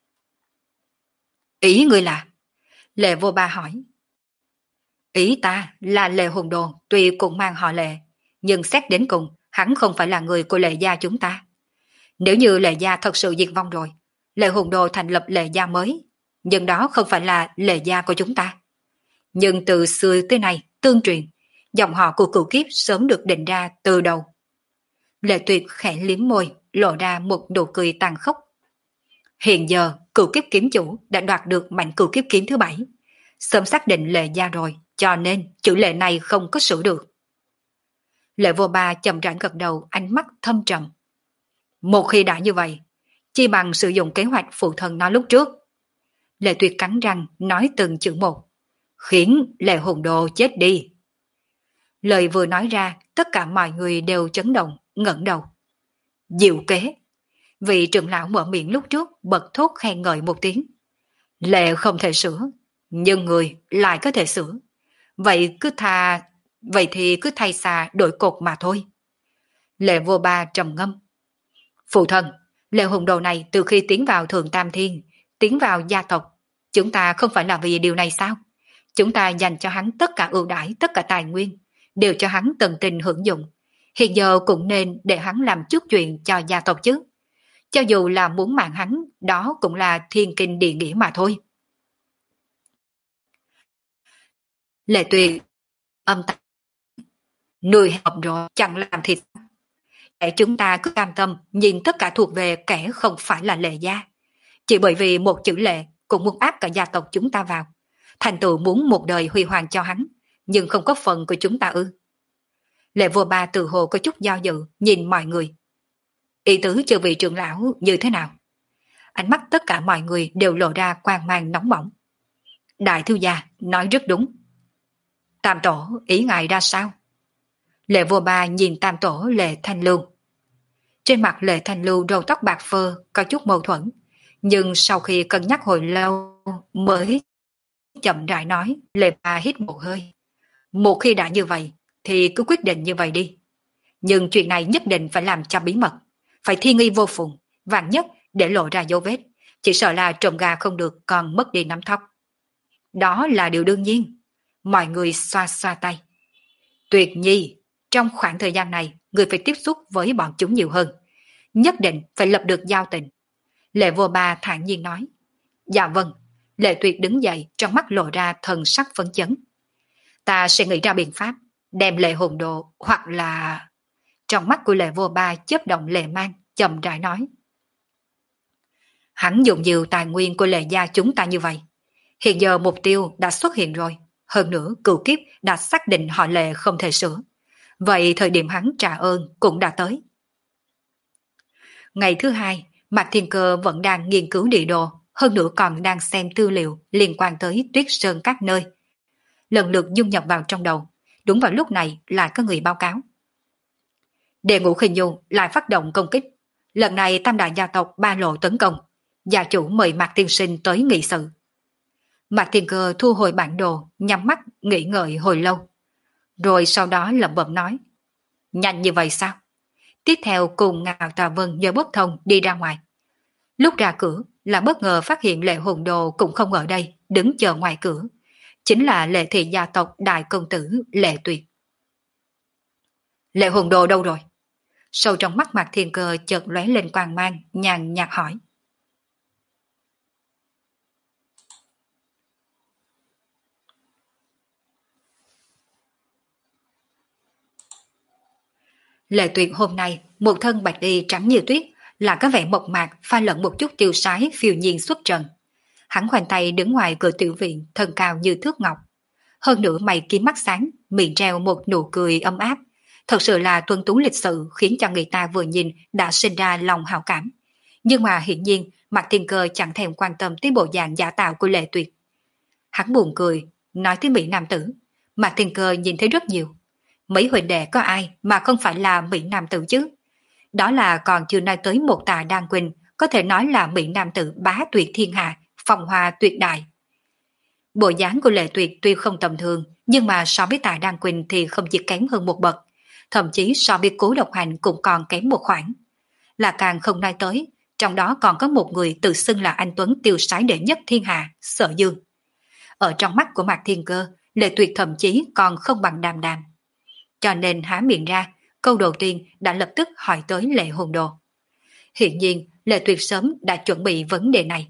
Ý ngươi là? Lệ Vô Ba hỏi. Ý ta là Lệ Hùng Đồ tuy cũng mang họ Lệ, nhưng xét đến cùng hắn không phải là người của Lệ gia chúng ta. Nếu như Lệ gia thật sự diệt vong rồi, Lệ Hùng Đồ thành lập Lệ gia mới, nhưng đó không phải là Lệ gia của chúng ta. Nhưng từ xưa tới nay, tương truyền, dòng họ của cửu kiếp sớm được định ra từ đầu. Lệ Tuyệt khẽ liếm môi, lộ ra một nụ cười tàn khốc. Hiện giờ, cửu kiếp kiếm chủ đã đoạt được mảnh cửu kiếp kiếm thứ bảy. Sớm xác định Lệ gia rồi, cho nên chữ Lệ này không có sửa được. Lệ Vô Ba chậm rãi gật đầu, ánh mắt thâm trầm. Một khi đã như vậy, chi bằng sử dụng kế hoạch phụ thân nói lúc trước. Lệ Tuyệt cắn răng nói từng chữ một. Khiến Lệ Hùng Đồ chết đi. Lời vừa nói ra, tất cả mọi người đều chấn động, ngẩng đầu. Diệu kế. Vị trưởng lão mở miệng lúc trước bật thốt khen ngợi một tiếng. Lệ không thể sửa, nhưng người lại có thể sửa. Vậy cứ tha, vậy thì cứ thay xà đổi cột mà thôi. Lệ Vô Ba trầm ngâm. Phụ thân, Lệ Hùng Đồ này từ khi tiến vào Thượng Tam Thiên, tiến vào gia tộc, chúng ta không phải là vì điều này sao? Chúng ta dành cho hắn tất cả ưu đãi, tất cả tài nguyên, đều cho hắn tận tình hưởng dụng. Hiện giờ cũng nên để hắn làm chút chuyện cho gia tộc chứ. Cho dù là muốn mạng hắn, đó cũng là thiên kinh địa nghĩa mà thôi. Lệ Tuyệt âm tắc. Nuôi hợp rồi chẳng làm thịt. Để chúng ta cứ cam tâm nhìn tất cả thuộc về kẻ không phải là Lệ gia. Chỉ bởi vì một chữ Lệ cũng muốn áp cả gia tộc chúng ta vào. Thành tựu muốn một đời huy hoàng cho hắn, nhưng không có phần của chúng ta ư? Lệ Vô Ba tự hồ có chút do dự, nhìn mọi người. Ý tứ chư vị trưởng lão như thế nào? Ánh mắt tất cả mọi người đều lộ ra quang mang nóng bỏng. Đại thiếu gia nói rất đúng. Tam tổ ý ngài ra sao? Lệ vô ba nhìn tam tổ Lệ Thanh Lưu. Trên mặt Lệ Thanh Lưu râu tóc bạc phơ có chút mâu thuẫn, nhưng sau khi cân nhắc hồi lâu mới chậm rãi nói. Lệ ba hít một hơi. Một khi đã như vậy thì cứ quyết định như vậy đi. Nhưng chuyện này nhất định phải làm cho bí mật, phải thiên nghi vô phùng, vạn nhất để lộ ra dấu vết, chỉ sợ là trộm gà không được còn mất đi nắm tóc. Đó là điều đương nhiên. Mọi người xoa xoa tay. Tuyệt nhi, trong khoảng thời gian này, người phải tiếp xúc với bọn chúng nhiều hơn. Nhất định phải lập được giao tình. Lệ vô ba thản nhiên nói. Dạ vâng. Lệ Tuyệt đứng dậy, trong mắt lộ ra thần sắc phấn chấn. Ta sẽ nghĩ ra biện pháp, đem Lệ Hồn Đồ hoặc là... Trong mắt của Lệ vô ba chớp động lệ mang, chậm rãi nói. Hắn dùng nhiều tài nguyên của Lệ gia chúng ta như vậy. Hiện giờ mục tiêu đã xuất hiện rồi. Hơn nữa cửu kiếp đã xác định họ Lệ không thể sửa. Vậy thời điểm hắn trả ơn cũng đã tới. Ngày thứ hai, Mạc Thiên Cơ vẫn đang nghiên cứu địa đồ, hơn nữa còn đang xem tư liệu liên quan tới Tuyết Sơn các nơi. Lần lượt dung nhập vào trong đầu. Đúng vào lúc này lại có người báo cáo. Đệ ngũ Khinh Du lại phát động công kích. Lần này tam đại gia tộc ba lộ tấn công. Gia chủ mời Mạc Tiên Sinh tới nghị sự. Mạc Thiên Cơ thu hồi bản đồ, nhắm mắt nghĩ ngợi hồi lâu. Rồi sau đó lẩm bẩm nói. Nhanh như vậy sao? Tiếp theo cùng Ngạo Tà Vân nhờ bốc thông đi ra ngoài. Lúc ra cửa là bất ngờ phát hiện Lệ Hồn Đồ cũng không ở đây, đứng chờ ngoài cửa. Chính là Lệ thị gia tộc đại công tử Lệ Tuyệt. Lệ Hồn Đồ đâu rồi? Sâu trong mắt Mạc Thiên Cơ chợt lóe lên quang mang, nhàn nhạt hỏi. Lệ Tuyệt hôm nay một thân bạch y trắng như tuyết, là có vẻ mộc mạc pha lẫn một chút tiêu sái phiêu nhiên xuất trần. Hắn khoanh tay đứng ngoài cửa tiểu viện, thân cao như thước ngọc. Hơn nữa mày kiếm mắt sáng, miệng treo một nụ cười ấm áp. Thật sự là tuân tú lịch sự, khiến cho người ta vừa nhìn đã sinh ra lòng hảo cảm. Nhưng mà hiển nhiên Mạc Thiên Cơ chẳng thèm quan tâm tới bộ dạng giả tạo của Lệ Tuyệt. Hắn buồn cười, nói tới Mỹ Nam tử. Mạc Thiên Cơ nhìn thấy rất nhiều. Mấy huỳnh đệ có ai mà không phải là Mỹ Nam tử chứ? Đó là còn chưa nói tới một Tà Đan Quỳnh, có thể nói là Mỹ Nam tử bá tuyệt thiên hạ, phong hoa tuyệt đại. Bộ dáng của Lệ Tuyệt tuy không tầm thường, nhưng mà so với Tà Đan Quỳnh thì không chỉ kém hơn một bậc, thậm chí so với Cố Độc Hành cũng còn kém một khoảng. Là càng không nói tới, trong đó còn có một người tự xưng là anh tuấn tiêu sái đệ nhất thiên hạ, Sở Dương. Ở trong mắt của Mạc Thiên Cơ, Lệ Tuyệt thậm chí còn không bằng Đàm Đàm. Cho nên há miệng ra, câu đầu tiên đã lập tức hỏi tới Lệ Hồn Đồ. Hiện nhiên, Lệ Tuyệt sớm đã chuẩn bị vấn đề này.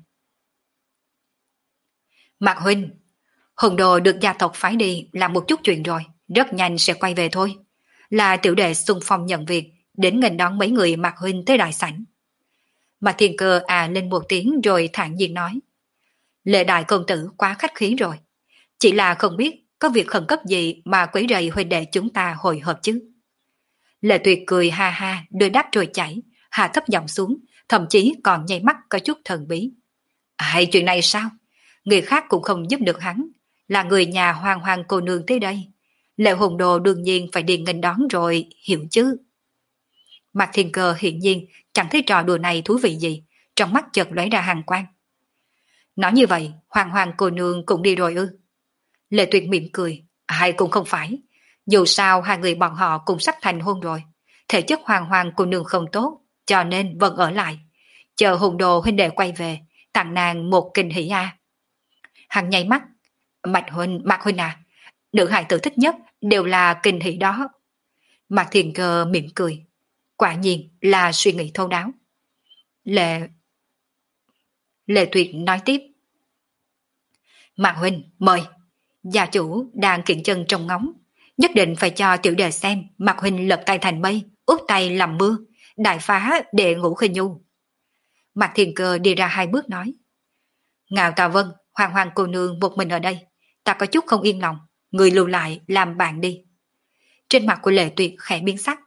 Mạc huynh, Hồn Đồ được gia tộc phái đi làm một chút chuyện rồi, rất nhanh sẽ quay về thôi. Là tiểu đệ xung phong nhận việc, đến nghênh đón mấy người Mạc huynh tới đại sảnh. Mạc Thiên Cơ à lên một tiếng rồi thản nhiên nói. Lệ đại công tử quá khách khí rồi. Chỉ là không biết có việc khẩn cấp gì mà quấy rầy huynh đệ chúng ta hồi hộp chứ. Lệ Tuyệt cười ha ha, đôi đáp trôi chảy, hạ thấp giọng xuống, thậm chí còn nháy mắt có chút thần bí. Hay chuyện này sao? Người khác cũng không giúp được hắn, là người nhà Hoàng Hoàng cô nương tới đây. Lệ Hồn Đồ đương nhiên phải đi nghênh đón rồi, hiểu chứ? Mạc Thiên Cơ hiện nhiên chẳng thấy trò đùa này thú vị gì, trong mắt chợt lóe ra hàn quang. Nói như vậy, Hoàng Hoàng cô nương cũng đi rồi ư? Lệ Tuyệt mỉm cười, hay cũng không phải. Dù sao hai người bọn họ cũng sắp thành hôn rồi. Thể chất Hoàng Hoàng cô nương không tốt, cho nên vẫn ở lại. Chờ Hồn Đồ huynh đệ quay về, tặng nàng một kinh hỷ a. Hắn nháy mắt, Mạch huynh, Mạc huynh à, nữ hài tử thích nhất đều là kinh hỷ đó. Mạc Thiên Cơ mỉm cười, quả nhiên là suy nghĩ thấu đáo. Lệ Lệ Tuyệt nói tiếp. Mạc huynh, mời. Gia chủ đang kiện chân trong ngóng, nhất định phải cho tiểu đệ xem Mạc huynh lật tay thành mây, úp tay làm mưa, đại phá đệ ngũ khinh nhu. Mạc Thiên Cơ đi ra hai bước nói. Ngạo Tà Vân, Hoàng Hoàng cô nương một mình ở đây, ta có chút không yên lòng, người lưu lại làm bạn đi. Trên mặt của Lệ Tuyệt khẽ biến sắc.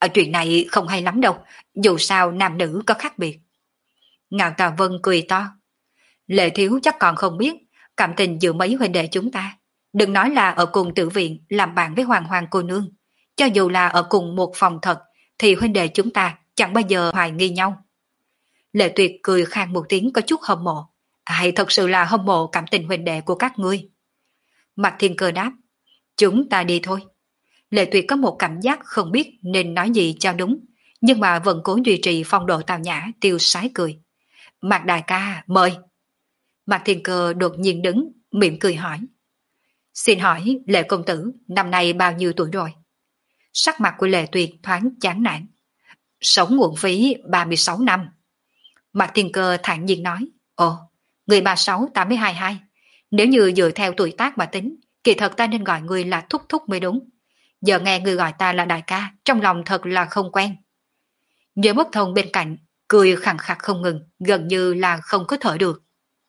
Ở chuyện này không hay lắm đâu, dù sao nam nữ có khác biệt. Ngạo Tà Vân cười to. Lệ thiếu chắc còn không biết, cảm tình giữa mấy huynh đệ chúng ta. Đừng nói là ở cùng tử viện làm bạn với Hoàng Hoàng cô nương. Cho dù là ở cùng một phòng thật, thì huynh đệ chúng ta chẳng bao giờ hoài nghi nhau. Lệ Tuyệt cười khang một tiếng có chút hâm mộ. Hay thật sự là hâm mộ cảm tình huynh đệ của các ngươi. Mạc Thiên Cơ đáp. Chúng ta đi thôi. Lệ Tuyệt có một cảm giác không biết nên nói gì cho đúng, nhưng mà vẫn cố duy trì phong độ tào nhã tiêu sái cười. Mạc đại ca, mời. Mạc Thiên Cơ đột nhiên đứng, mỉm cười hỏi. Xin hỏi Lệ công tử năm nay bao nhiêu tuổi rồi? Sắc mặt của Lệ Tuyệt thoáng chán nản. Sống uổng phí ba mươi sáu năm. Mạc Thiên Cơ thản nhiên nói. Ồ, người ba mươi sáu tám mươi hai hai. Nếu như dựa theo tuổi tác mà tính, kỳ thật ta nên gọi người là thúc thúc mới đúng. Giờ nghe người gọi ta là đại ca, trong lòng thật là không quen. Nhớ bất thông bên cạnh, cười khẳng khặc không ngừng, gần như là không có thở được.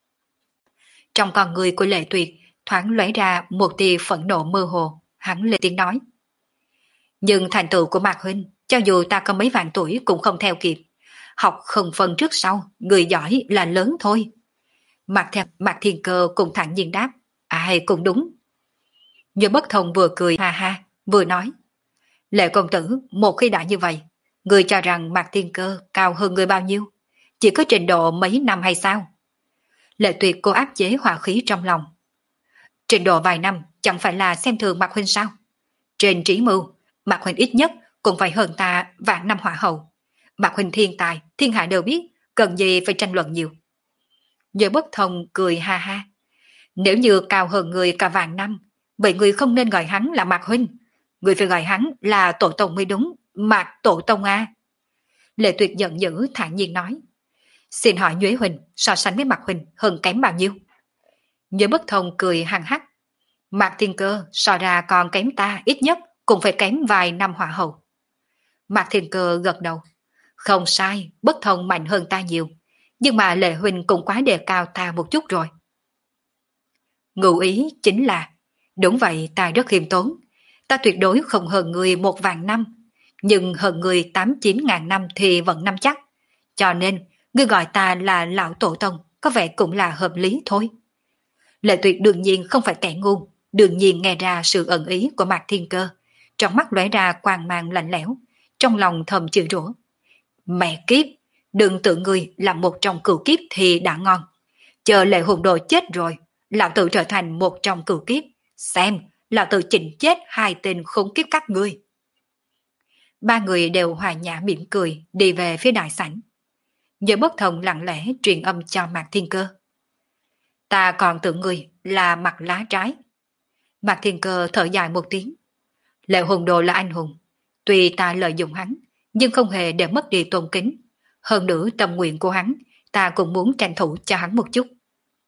Trong con người của Lệ Tuyệt, thoáng lóe ra một tia phẫn nộ mơ hồ, hắn lên tiếng nói. Nhưng thành tựu của Mạc huynh, cho dù ta có mấy vạn tuổi cũng không theo kịp. Học không phân trước sau, người giỏi là lớn thôi. Mạc, theo, Mạc Thiên Cơ cũng thẳng nhiên đáp. Ai cũng đúng. Nhớ bất thông vừa cười ha ha, vừa nói. Lệ công tử, một khi đã như vậy, người cho rằng Mạc Thiên Cơ cao hơn người bao nhiêu? Chỉ có trình độ mấy năm hay sao? Lệ Tuyệt cô áp chế hỏa khí trong lòng. Trình độ vài năm chẳng phải là xem thường Mạc huynh sao? Trên trí mưu, Mạc huynh ít nhất cũng phải hơn ta vạn năm hỏa hậu. Mạc huynh thiên tài, thiên hạ đều biết, cần gì phải tranh luận nhiều. Nhớ bất thông cười ha ha. Nếu như cao hơn người cả vạn năm, vậy người không nên gọi hắn là Mạc huynh. Người phải gọi hắn là tổ tông mới đúng, Mạc tổ tông a. Lệ Tuyệt giận dữ thản nhiên nói. Xin hỏi Nhuế huynh so sánh với Mạc huynh hơn kém bao nhiêu? Nhớ bất thông cười hằng hắc. Mạc Thiên Cơ so ra còn kém ta ít nhất cũng phải kém vài năm hỏa hậu. Mạc Thiên Cơ gật đầu. Không sai, bất thông mạnh hơn ta nhiều. Nhưng mà Lệ huynh cũng quá đề cao ta một chút rồi. Ngụ ý chính là, đúng vậy ta rất khiêm tốn. Ta tuyệt đối không hơn người một vạn năm. Nhưng hơn người tám chín ngàn năm thì vẫn năm chắc. Cho nên, ngươi gọi ta là lão tổ tông, có vẻ cũng là hợp lý thôi. Lệ Tuyệt đương nhiên không phải kẻ ngu, đương nhiên nghe ra sự ẩn ý của Mạc Thiên Cơ. Trong mắt lóe ra quang mang lạnh lẽo, trong lòng thầm chửi rủa. Mẹ kiếp, đừng tự ngươi làm một trong cửu kiếp thì đã ngon. Chờ Lệ hồn đồ chết rồi, lão tự trở thành một trong cửu kiếp. Xem, lão tự chỉnh chết hai tên khốn kiếp các ngươi. Ba người đều hòa nhã mỉm cười, đi về phía đại sảnh. Nhớ bất thông lặng lẽ truyền âm cho Mạc Thiên Cơ. Ta còn tưởng ngươi là mặt lá trái. Mạc Thiên Cơ thở dài một tiếng. Lệ hồn đồ là anh hùng. Tuy ta lợi dụng hắn, nhưng không hề để mất đi tôn kính. Hơn nữa tâm nguyện của hắn, ta cũng muốn tranh thủ cho hắn một chút.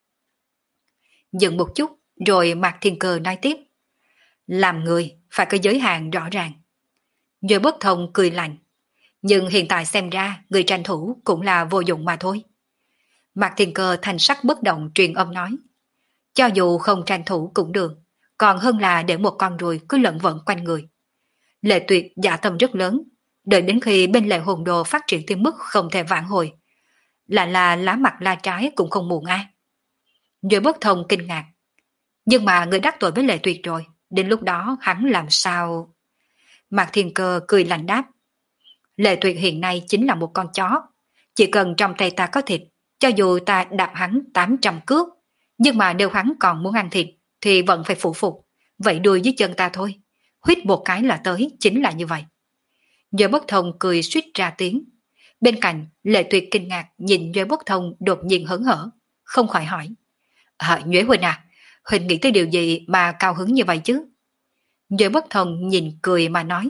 Dừng một chút, rồi Mạc Thiên Cơ nói tiếp. Làm người phải có giới hạn rõ ràng. Nhớ bất thông cười lạnh. Nhưng hiện tại xem ra người tranh thủ cũng là vô dụng mà thôi. Mạc Thiên Cơ thành sắc bất động truyền âm nói. Cho dù không tranh thủ cũng được, còn hơn là để một con ruồi cứ lẫn vẩn quanh người. Lệ Tuyệt dạ tâm rất lớn, đợi đến khi bên Lệ hồn đồ phát triển tới mức không thể vãn hồi. Là là lá mặt la trái cũng không muộn a. Rồi bất thông kinh ngạc. Nhưng mà người đắc tội với Lệ Tuyệt rồi, đến lúc đó hắn làm sao? Mạc Thiên Cơ cười lạnh đáp. Lệ Tuyệt hiện nay chính là một con chó. Chỉ cần trong tay ta có thịt, cho dù ta đạp hắn tám trăm cước, nhưng mà nếu hắn còn muốn ăn thịt, thì vẫn phải phụ phục. Vậy đuôi dưới chân ta thôi. Huýt một cái là tới, chính là như vậy. Giới bất thông cười suýt ra tiếng. Bên cạnh, Lệ Tuyệt kinh ngạc nhìn Giới bất thông đột nhiên hớn hở, không khỏi hỏi. À, Nhuế huynh à, huynh nghĩ tới điều gì mà cao hứng như vậy chứ? Giới bất thông nhìn cười mà nói.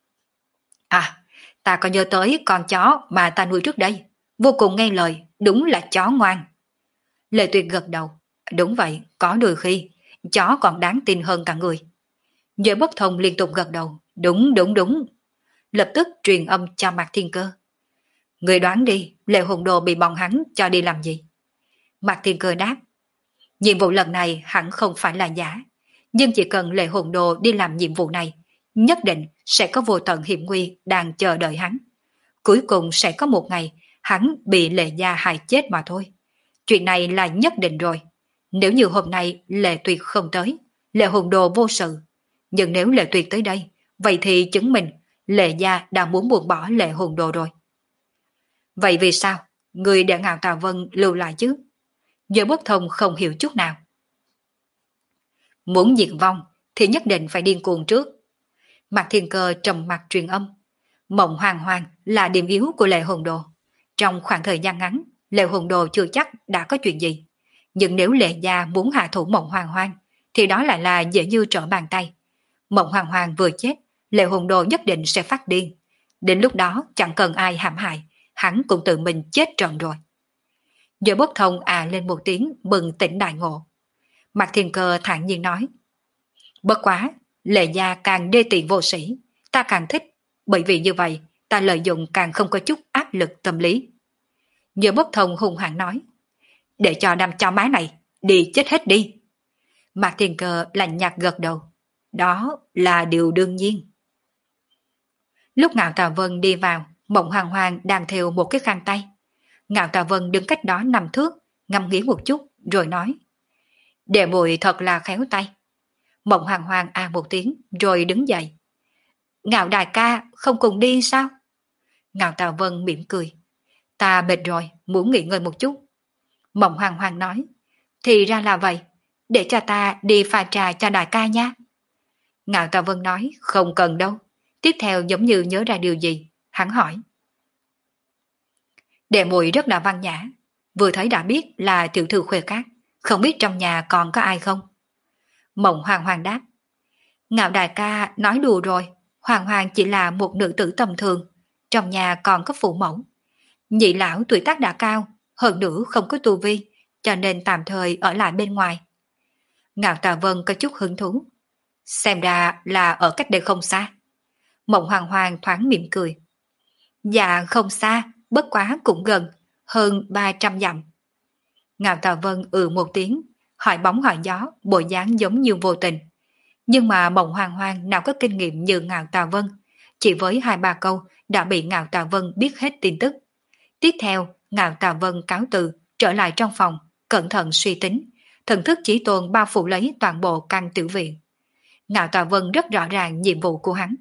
À, ta còn nhớ tới con chó mà ta nuôi trước đây. Vô cùng nghe lời, đúng là chó ngoan. Lệ Tuyệt gật đầu. Đúng vậy, có đôi khi, chó còn đáng tin hơn cả người. Giới bất thông liên tục gật đầu. Đúng, đúng, đúng. Lập tức truyền âm cho Mạc Thiên Cơ. Người đoán đi, Lệ hồn đồ bị bọn hắn cho đi làm gì? Mạc Thiên Cơ đáp. Nhiệm vụ lần này hẳn không phải là giả. Nhưng chỉ cần Lệ hồn đồ đi làm nhiệm vụ này, nhất định sẽ có vô tận hiểm nguy đang chờ đợi hắn. Cuối cùng sẽ có một ngày hắn bị Lệ gia hại chết mà thôi. Chuyện này là nhất định rồi. Nếu như hôm nay Lệ Tuyệt không tới, Lệ Hồn Đồ vô sự. Nhưng nếu Lệ Tuyệt tới đây, vậy thì chứng minh Lệ gia đã muốn buông bỏ Lệ Hồn Đồ rồi. Vậy vì sao người để Ngạo Tà Vân lưu lại chứ? Giờ Bất Thông không hiểu chút nào. Muốn diệt vong thì nhất định phải điên cuồng trước. Mạc Thiên Cơ trầm mặt truyền âm. Mộng Hoàng Hoàng là điểm yếu của Lệ Hồn Đồ. Trong khoảng thời gian ngắn, Lệ Hồn Đồ chưa chắc đã có chuyện gì. Nhưng nếu Lệ gia muốn hạ thủ Mộng Hoàng Hoàng, thì đó lại là dễ như trở bàn tay. Mộng Hoàng Hoàng vừa chết, Lệ Hồn Đồ nhất định sẽ phát điên. Đến lúc đó chẳng cần ai hãm hại, hắn cũng tự mình chết trọn rồi. Giờ Bất Thông à lên một tiếng bừng tỉnh đại ngộ. Mạc Thiên Cơ thản nhiên nói. Bất quá, Lệ gia càng đê tiện vô sĩ, ta càng thích, bởi vì như vậy ta lợi dụng càng không có chút áp lực tâm lý. Giờ Bất Thông hung hãn nói. Để cho đám chó má này đi chết hết đi. Mạc Thiên Cơ lạnh nhạt gật đầu. Đó là điều đương nhiên. Lúc Ngạo Tà Vân đi vào, Mộng Hoàng Hoàng đang theo một cái khăn tay. Ngạo Tà Vân đứng cách đó năm thước, ngâm nghĩ một chút, rồi nói. Đệ muội thật là khéo tay. Mộng Hoàng Hoàng à một tiếng, rồi đứng dậy. Ngạo đại ca không cùng đi sao? Ngạo Tà Vân mỉm cười. Ta mệt rồi, muốn nghỉ ngơi một chút. Mộng Hoàng Hoàng nói. Thì ra là vậy, để cho ta đi pha trà cho đại ca nha. Ngạo Tà Vân nói không cần đâu. Tiếp theo giống như nhớ ra điều gì, hắn hỏi. Đệ muội rất là văn nhã, vừa thấy đã biết là tiểu thư Khuê Cát, không biết trong nhà còn có ai không? Mộng Hoàng Hoàng đáp. Ngạo đại ca nói đùa rồi, Hoàng Hoàng chỉ là một nữ tử tầm thường, trong nhà còn có phụ mẫu. Nhị lão tuổi tác đã cao, hơn nữa không có tu vi, cho nên tạm thời ở lại bên ngoài. Ngạo Tà Vân có chút hứng thú. Xem ra là ở cách đây không xa. Mộng Hoàng Hoàng thoáng mỉm cười. Dạ không xa, bất quá cũng gần, hơn ba trăm dặm. Ngạo Tà Vân ừ một tiếng, hỏi bóng hỏi gió, bộ dáng giống như vô tình. Nhưng mà Mộng Hoàng Hoàng nào có kinh nghiệm như Ngạo Tà Vân, chỉ với hai ba câu đã bị Ngạo Tà Vân biết hết tin tức. Tiếp theo, Ngạo Tà Vân cáo từ, trở lại trong phòng, cẩn thận suy tính, thần thức chỉ tồn bao phủ lấy toàn bộ căn tiểu viện. Ngạo Tà Vân rất rõ ràng nhiệm vụ của hắn.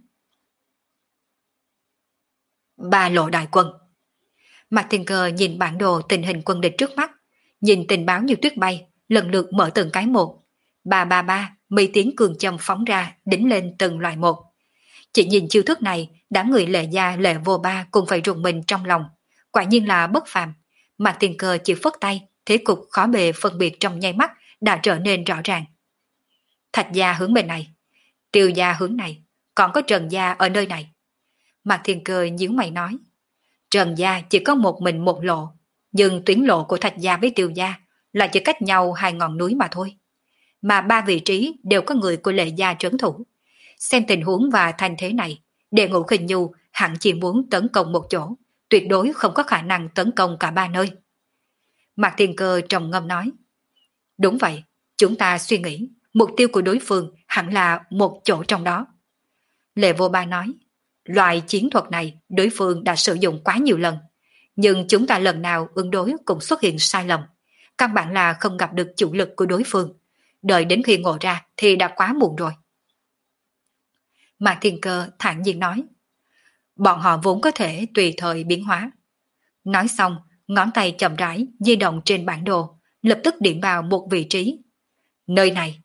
Ba lộ đại quân. Mạc Thiên Cơ nhìn bản đồ tình hình quân địch trước mắt, nhìn tình báo như tuyết bay, lần lượt mở từng cái một. Ba ba ba, mấy tiếng cường châm phóng ra, đính lên từng loại một. Chỉ nhìn chiêu thức này, đám người Lệ gia Lệ Vô Ba cũng phải rùng mình trong lòng. Quả nhiên là bất phàm. Mạc Thiên Cơ chỉ phất tay, thế cục khó bề phân biệt trong nháy mắt đã trở nên rõ ràng. Thạch gia hướng bên này, Tiêu gia hướng này, còn có Trần gia ở nơi này. Mạc Thiên Cơ nhíu mày nói. Trần gia chỉ có một mình một lộ, nhưng tuyến lộ của Thạch gia với Tiêu gia là chỉ cách nhau hai ngọn núi mà thôi. Mà ba vị trí đều có người của Lệ gia trấn thủ. Xem tình huống và thành thế này, Đệ Ngũ Khinh Nhu hẳn chỉ muốn tấn công một chỗ, tuyệt đối không có khả năng tấn công cả ba nơi. Mạc Thiên Cơ trầm ngâm nói. Đúng vậy, chúng ta suy nghĩ, mục tiêu của đối phương hẳn là một chỗ trong đó. Lệ Vô Ba nói. Loại chiến thuật này đối phương đã sử dụng quá nhiều lần, nhưng chúng ta lần nào ứng đối cũng xuất hiện sai lầm. Căn bản là không gặp được chủ lực của đối phương. Đợi đến khi ngộ ra thì đã quá muộn rồi. Mạc Thiên Cơ thản nhiên nói. Bọn họ vốn có thể tùy thời biến hóa. Nói xong, ngón tay chậm rãi di động trên bản đồ, lập tức điểm vào một vị trí. Nơi này.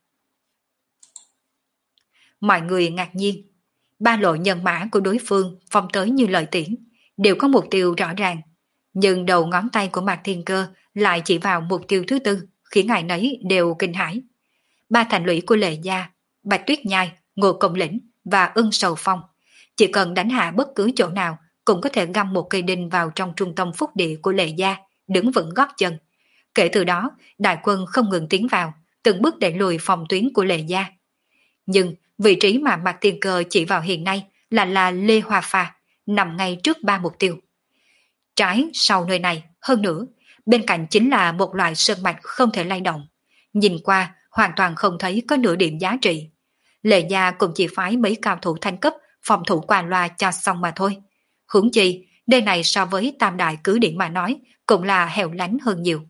Mọi người ngạc nhiên. Ba lộ nhân mã của đối phương phong tới như lợi tiễn, đều có mục tiêu rõ ràng. Nhưng đầu ngón tay của Mạc Thiên Cơ lại chỉ vào mục tiêu thứ tư, khiến ngài nấy đều kinh hãi. Ba thành lũy của Lệ gia, Bạch Tuyết Nhai, Ngô Công Lĩnh và Ưng Sầu Phong, chỉ cần đánh hạ bất cứ chỗ nào cũng có thể găm một cây đinh vào trong trung tâm phúc địa của Lệ gia, đứng vững gót chân. Kể từ đó, đại quân không ngừng tiến vào, từng bước đẩy lùi phòng tuyến của Lệ gia. Nhưng vị trí mà Mạc Thiên Cơ chỉ vào hiện nay là là Lê Hoa Pha, nằm ngay trước ba mục tiêu. Trái sau nơi này, hơn nữa, bên cạnh chính là một loại sơn mạch không thể lay động. Nhìn qua, hoàn toàn không thấy có nửa điểm giá trị. Lệ gia cũng chỉ phái mấy cao thủ thanh cấp phòng thủ qua loa cho xong mà thôi. Huống chi, nơi này so với tam đại cứ điểm mà nói, cũng là hẻo lánh hơn nhiều.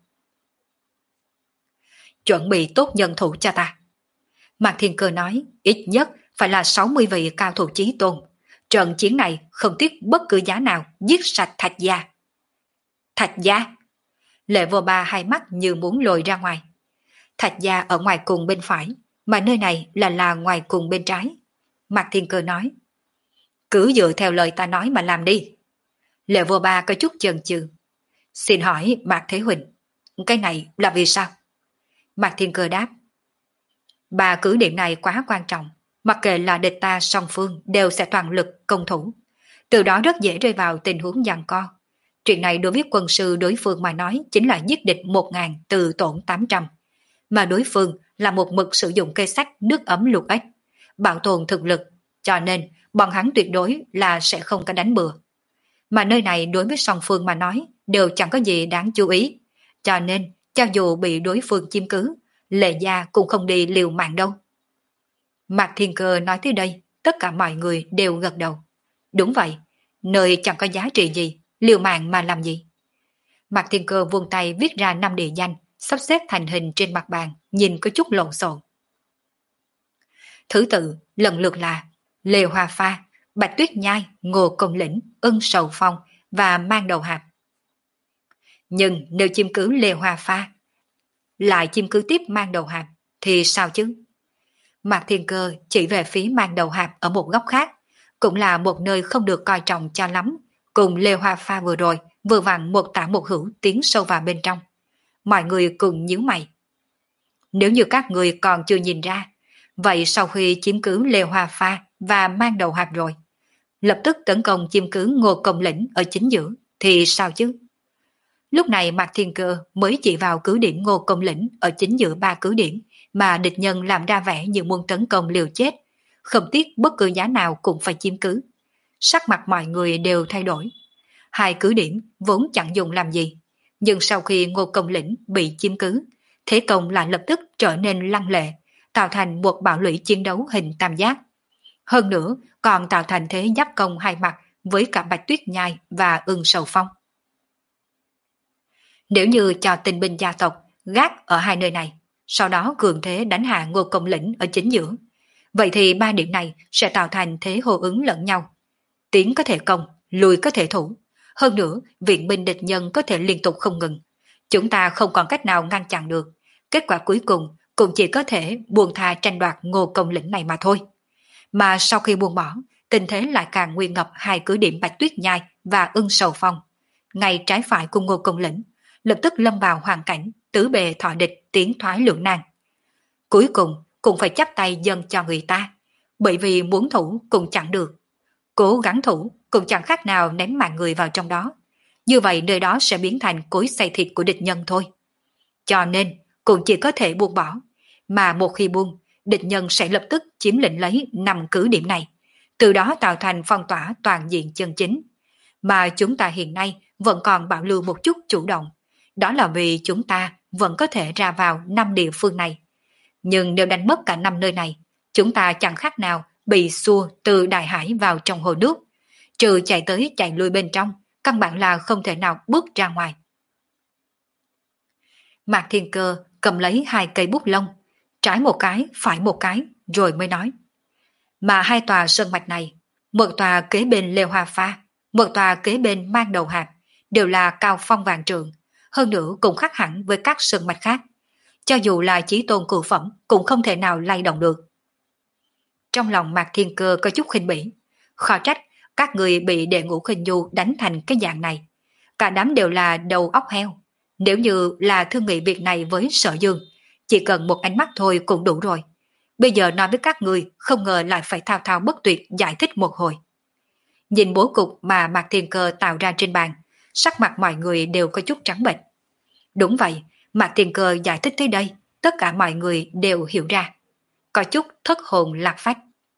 Chuẩn bị tốt nhân thủ cho ta. Mạc Thiên Cơ nói, ít nhất phải là sáu mươi vị cao thủ chí tôn. Trận chiến này không tiếc bất cứ giá nào giết sạch Thạch gia. Thạch gia? Lệ Vô Ba hai mắt như muốn lồi ra ngoài. Thạch gia ở ngoài cùng bên phải, mà nơi này là là ngoài cùng bên trái. Mạc Thiên Cơ nói, cứ dựa theo lời ta nói mà làm đi. Lệ Vô Ba có chút chần chừ. Xin hỏi Mạc Thế Huỳnh, cái này là vì sao? Mạc Thiên Cơ đáp, ba cứ điểm này quá quan trọng, mặc kệ là địch ta song phương đều sẽ toàn lực công thủ, từ đó rất dễ rơi vào tình huống giằng co. Chuyện này đối với quân sư đối phương mà nói chính là giết địch một ngàn từ tổn tám trăm, mà đối phương là một mực sử dụng cây sách nước ấm lục ếch, bảo tồn thực lực, cho nên bọn hắn tuyệt đối là sẽ không có đánh bừa. Mà nơi này đối với song phương mà nói đều chẳng có gì đáng chú ý, cho nên cho dù bị đối phương chiếm cứ, Lệ gia cũng không đi liều mạng đâu. Mạc Thiên Cơ nói tới đây, tất cả mọi người đều gật đầu. Đúng vậy, nơi chẳng có giá trị gì, liều mạng mà làm gì. Mạc Thiên Cơ vươn tay viết ra năm địa danh, sắp xếp thành hình trên mặt bàn, nhìn có chút lộn xộn. Thứ tự lần lượt là Lê Hoa Pha, Bạch Tuyết Nhai, Ngô Công Lĩnh, Ưng Sầu Phong và Mang Đầu Hạp. Nhưng nếu chiếm cứ Lê Hoa Pha, lại chiếm cứ tiếp Mang Đầu Hạp, thì sao chứ? Mạc Thiên Cơ chỉ về phía Mang Đầu Hạp ở một góc khác, cũng là một nơi không được coi trọng cho lắm, cùng Lê Hoa Pha vừa rồi, vừa vặn một tả một hữu tiến sâu vào bên trong. Mọi người cùng nhíu mày. Nếu như các người còn chưa nhìn ra, vậy sau khi chiếm cứ Lê Hoa Pha và Mang Đầu Hạp rồi, lập tức tấn công chiếm cứ Ngô Công Lĩnh ở chính giữa, thì sao chứ? Lúc này Mạc Thiên Cơ mới chỉ vào cứ điểm Ngô Công Lĩnh ở chính giữa ba cứ điểm mà địch nhân làm ra vẻ như muốn tấn công liều chết, không tiếc bất cứ giá nào cũng phải chiếm cứ. Sắc mặt mọi người đều thay đổi. Hai cứ điểm vốn chẳng dùng làm gì, nhưng sau khi Ngô Công Lĩnh bị chiếm cứ, thế công lại lập tức trở nên lăng lệ, tạo thành một bạo lũy chiến đấu hình tam giác. Hơn nữa còn tạo thành thế giáp công hai mặt với cả Bạch Tuyết Nhai và Ưng Sầu Phong. Nếu như cho tinh binh gia tộc gác ở hai nơi này, sau đó cường thế đánh hạ Ngô Công Lĩnh ở chính giữa, vậy thì ba điểm này sẽ tạo thành thế hô ứng lẫn nhau. Tiến có thể công, lùi có thể thủ. Hơn nữa, viện binh địch nhân có thể liên tục không ngừng. Chúng ta không còn cách nào ngăn chặn được. Kết quả cuối cùng cũng chỉ có thể buông tha tranh đoạt Ngô Công Lĩnh này mà thôi. Mà sau khi buông bỏ, tình thế lại càng nguy ngập hai cứ điểm Bạch Tuyết Nhai và Ưng Sầu Phong. Ngay trái phải của Ngô Công Lĩnh, lập tức lâm vào hoàn cảnh tứ bề thọ địch, tiến thoái lưỡng nan. Cuối cùng cũng phải chắp tay dâng cho người ta, bởi vì muốn thủ cũng chẳng được. Cố gắng thủ cũng chẳng khác nào ném mạng người vào trong đó. Như vậy nơi đó sẽ biến thành cối xay thịt của địch nhân thôi. Cho nên cũng chỉ có thể buông bỏ, mà một khi buông, địch nhân sẽ lập tức chiếm lĩnh lấy năm cứ điểm này, từ đó tạo thành phong tỏa toàn diện chân chính. Mà chúng ta hiện nay vẫn còn bảo lưu một chút chủ động, đó là vì chúng ta vẫn có thể ra vào năm địa phương này. Nhưng nếu đánh mất cả năm nơi này, chúng ta chẳng khác nào bị xua từ đại hải vào trong hồ nước, trừ chạy tới chạy lui bên trong, căn bản là không thể nào bước ra ngoài. Mạc Thiên Cơ cầm lấy hai cây bút lông, trái một cái, phải một cái, rồi mới nói. Mà hai tòa sơn mạch này, một tòa kế bên Lê Hoa Pha, một tòa kế bên Mang Đầu Hạp, đều là cao phong vạn trượng, hơn nữa cũng khác hẳn với các sơn mạch khác. Cho dù là chí tôn cửu phẩm cũng không thể nào lay động được. Trong lòng Mạc Thiên Cơ có chút khinh bỉ, khó trách các người bị Đệ Ngũ Khinh Du đánh thành cái dạng này. Cả đám đều là đầu óc heo. Nếu như là thương nghị việc này với Sở Dương, chỉ cần một ánh mắt thôi cũng đủ rồi. Bây giờ nói với các người, không ngờ lại phải thao thao bất tuyệt giải thích một hồi. Nhìn bố cục mà Mạc Thiên Cơ tạo ra trên bàn, sắc mặt mọi người đều có chút trắng bệch. Đúng vậy, Mạc Thiên Cơ giải thích tới đây, tất cả mọi người đều hiểu ra. Có chút thất hồn lạc phách.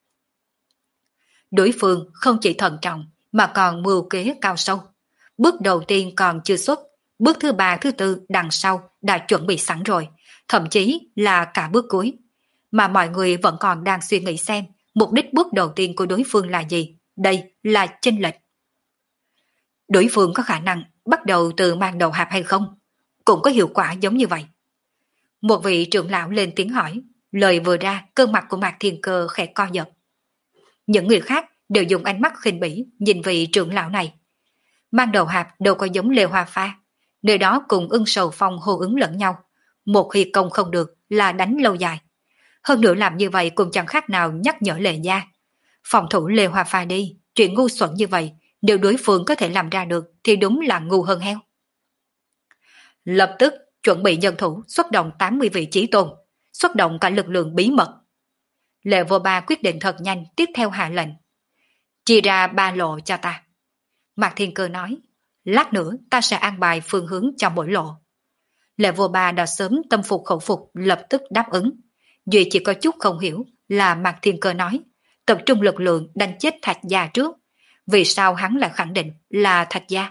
Đối phương không chỉ thận trọng mà còn mưu kế cao sâu. Bước đầu tiên còn chưa xuất, bước thứ ba thứ tư đằng sau đã chuẩn bị sẵn rồi, thậm chí là cả bước cuối. mà mọi người vẫn còn đang suy nghĩ xem mục đích bước đầu tiên của đối phương là gì. Đây là chênh lệch. Đối phương có khả năng bắt đầu từ mang đầu hạp hay không? Cũng có hiệu quả giống như vậy. Một vị trưởng lão lên tiếng hỏi, lời vừa ra, cơ mặt của Mạc Thiên Cơ khẽ co giật. Những người khác đều dùng ánh mắt khinh bỉ nhìn vị trưởng lão này. Mang đầu hạp đâu có giống lều hoa pha, nơi đó cùng ưng sầu phong hô ứng lẫn nhau. Một khi công không được là đánh lâu dài. Hơn nữa làm như vậy cũng chẳng khác nào nhắc nhở Lệ Gia. Phòng thủ lều hoa pha đi, chuyện ngu xuẩn như vậy, nếu đối phương có thể làm ra được thì đúng là ngu hơn heo. Lập tức chuẩn bị nhân thủ xuất động tám mươi vị chí tôn, xuất động cả lực lượng bí mật. Lệ Vô Ba quyết định thật nhanh, tiếp theo hạ lệnh. Chia ra ba lộ cho ta. Mạc Thiên Cơ nói, lát nữa ta sẽ an bài phương hướng cho mỗi lộ. Lệ Vô Ba đã sớm tâm phục khẩu phục, lập tức đáp ứng. Duy chỉ có chút không hiểu là Mạc Thiên Cơ nói, tập trung lực lượng đánh chết Thạch Gia trước. Vì sao hắn lại khẳng định là Thạch Gia?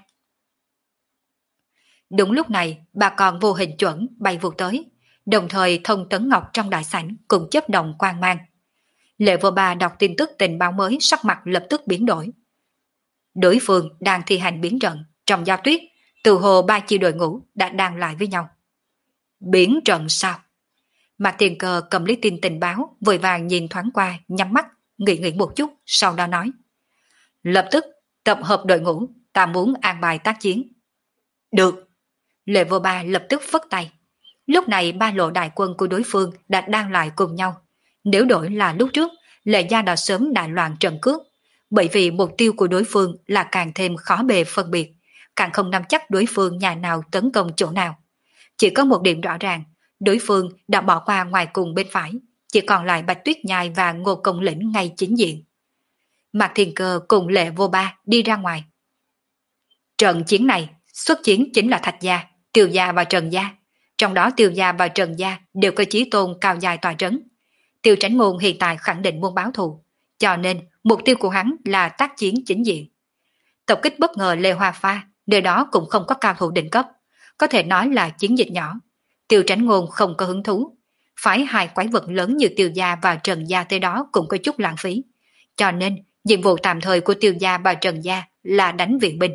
Đúng lúc này, bà con vô hình chuẩn bay vụt tới, đồng thời Thông Tấn Ngọc trong đại sảnh cũng chớp động quang mang. Lệ Vô Ba đọc tin tức tình báo mới, sắc mặt lập tức biến đổi. Đối phương đang thi hành biến trận, trong gió tuyết, từ hồ ba chi đội ngũ đã đang lại với nhau. Biến trận sao? Mạc Thiên Cơ cầm lấy tin tình báo, vội vàng nhìn thoáng qua, nhắm mắt, nghĩ nghĩ một chút, sau đó nói. Lập tức tập hợp đội ngũ, ta muốn an bài tác chiến. Được. Lệ Vô Ba lập tức phất tay. Lúc này ba lộ đại quân của đối phương đã đang lại cùng nhau. Nếu đổi là lúc trước, Lệ Gia đã sớm đại loạn trận cước. Bởi vì mục tiêu của đối phương là càng thêm khó bề phân biệt, càng không nắm chắc đối phương nhà nào tấn công chỗ nào. Chỉ có một điểm rõ ràng, đối phương đã bỏ qua ngoài cùng bên phải, chỉ còn lại Bạch Tuyết Nhai và Ngô Công Lĩnh ngay chính diện. Mạc Thiên Cơ cùng Lệ Vô Ba đi ra ngoài. Trận chiến này, xuất chiến chính là Thạch Gia, Tiêu Gia và Trần Gia. Trong đó Tiêu Gia và Trần Gia đều có chí tôn cao dài tòa trấn. Tiêu Tránh Ngôn hiện tại khẳng định muốn báo thù, cho nên mục tiêu của hắn là tác chiến chính diện. Tập kích bất ngờ Lê Hoa Pha, nơi đó cũng không có cao thủ đỉnh cấp, có thể nói là chiến dịch nhỏ. Tiêu Tránh Ngôn không có hứng thú, phái hai quái vật lớn như Tiêu Gia và Trần Gia tới đó cũng có chút lãng phí. Cho nên nhiệm vụ tạm thời của Tiêu Gia và Trần Gia là đánh viện binh.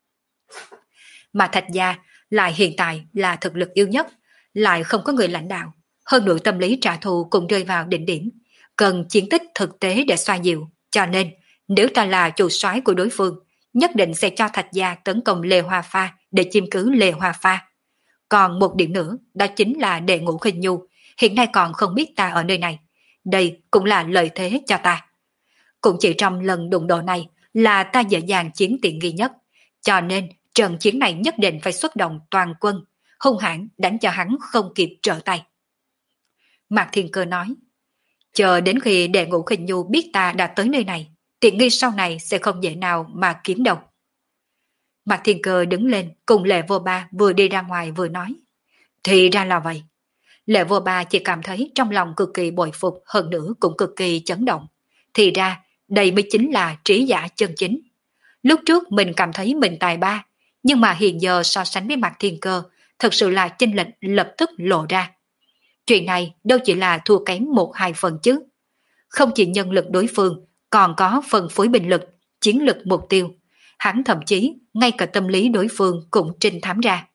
Mà Thạch Gia lại hiện tại là thực lực yếu nhất, lại không có người lãnh đạo, hơn nữa tâm lý trả thù cũng rơi vào đỉnh điểm, cần chiến tích thực tế để xoa dịu. Cho nên nếu ta là chủ soái của đối phương, nhất định sẽ cho Thạch Gia tấn công Lê Hoa Pha để chiếm cứ Lê Hoa Pha. Còn một điểm nữa, đó chính là Đệ Ngũ Khinh Nhu hiện nay còn không biết ta ở nơi này, đây cũng là lợi thế cho ta. Cũng chỉ trong lần đụng độ này là ta dễ dàng chiếm tiện nghi nhất, cho nên trận chiến này nhất định phải xuất động toàn quân, hung hãn đánh cho hắn không kịp trở tay. Mạc Thiên Cơ nói, chờ đến khi Đệ Ngũ Khinh Nhu biết ta đã tới nơi này, tiện nghi sau này sẽ không dễ nào mà kiếm đâu. Mạc Thiên Cơ đứng lên cùng Lệ Vô Ba vừa đi ra ngoài vừa nói, thì ra là vậy. Lệ Vô Ba chỉ cảm thấy trong lòng cực kỳ bội phục, hơn nữa cũng cực kỳ chấn động. Thì ra đây mới chính là trí giả chân chính. Lúc trước mình cảm thấy mình tài ba, nhưng mà hiện giờ so sánh với Mạc Thiên Cơ, thật sự là chênh lệch lập tức lộ ra. Chuyện này đâu chỉ là thua kém một hai phần chứ. Không chỉ nhân lực đối phương, còn có phần phối binh lực, chiến lực mục tiêu. Hắn thậm chí ngay cả tâm lý đối phương cũng trinh thám ra.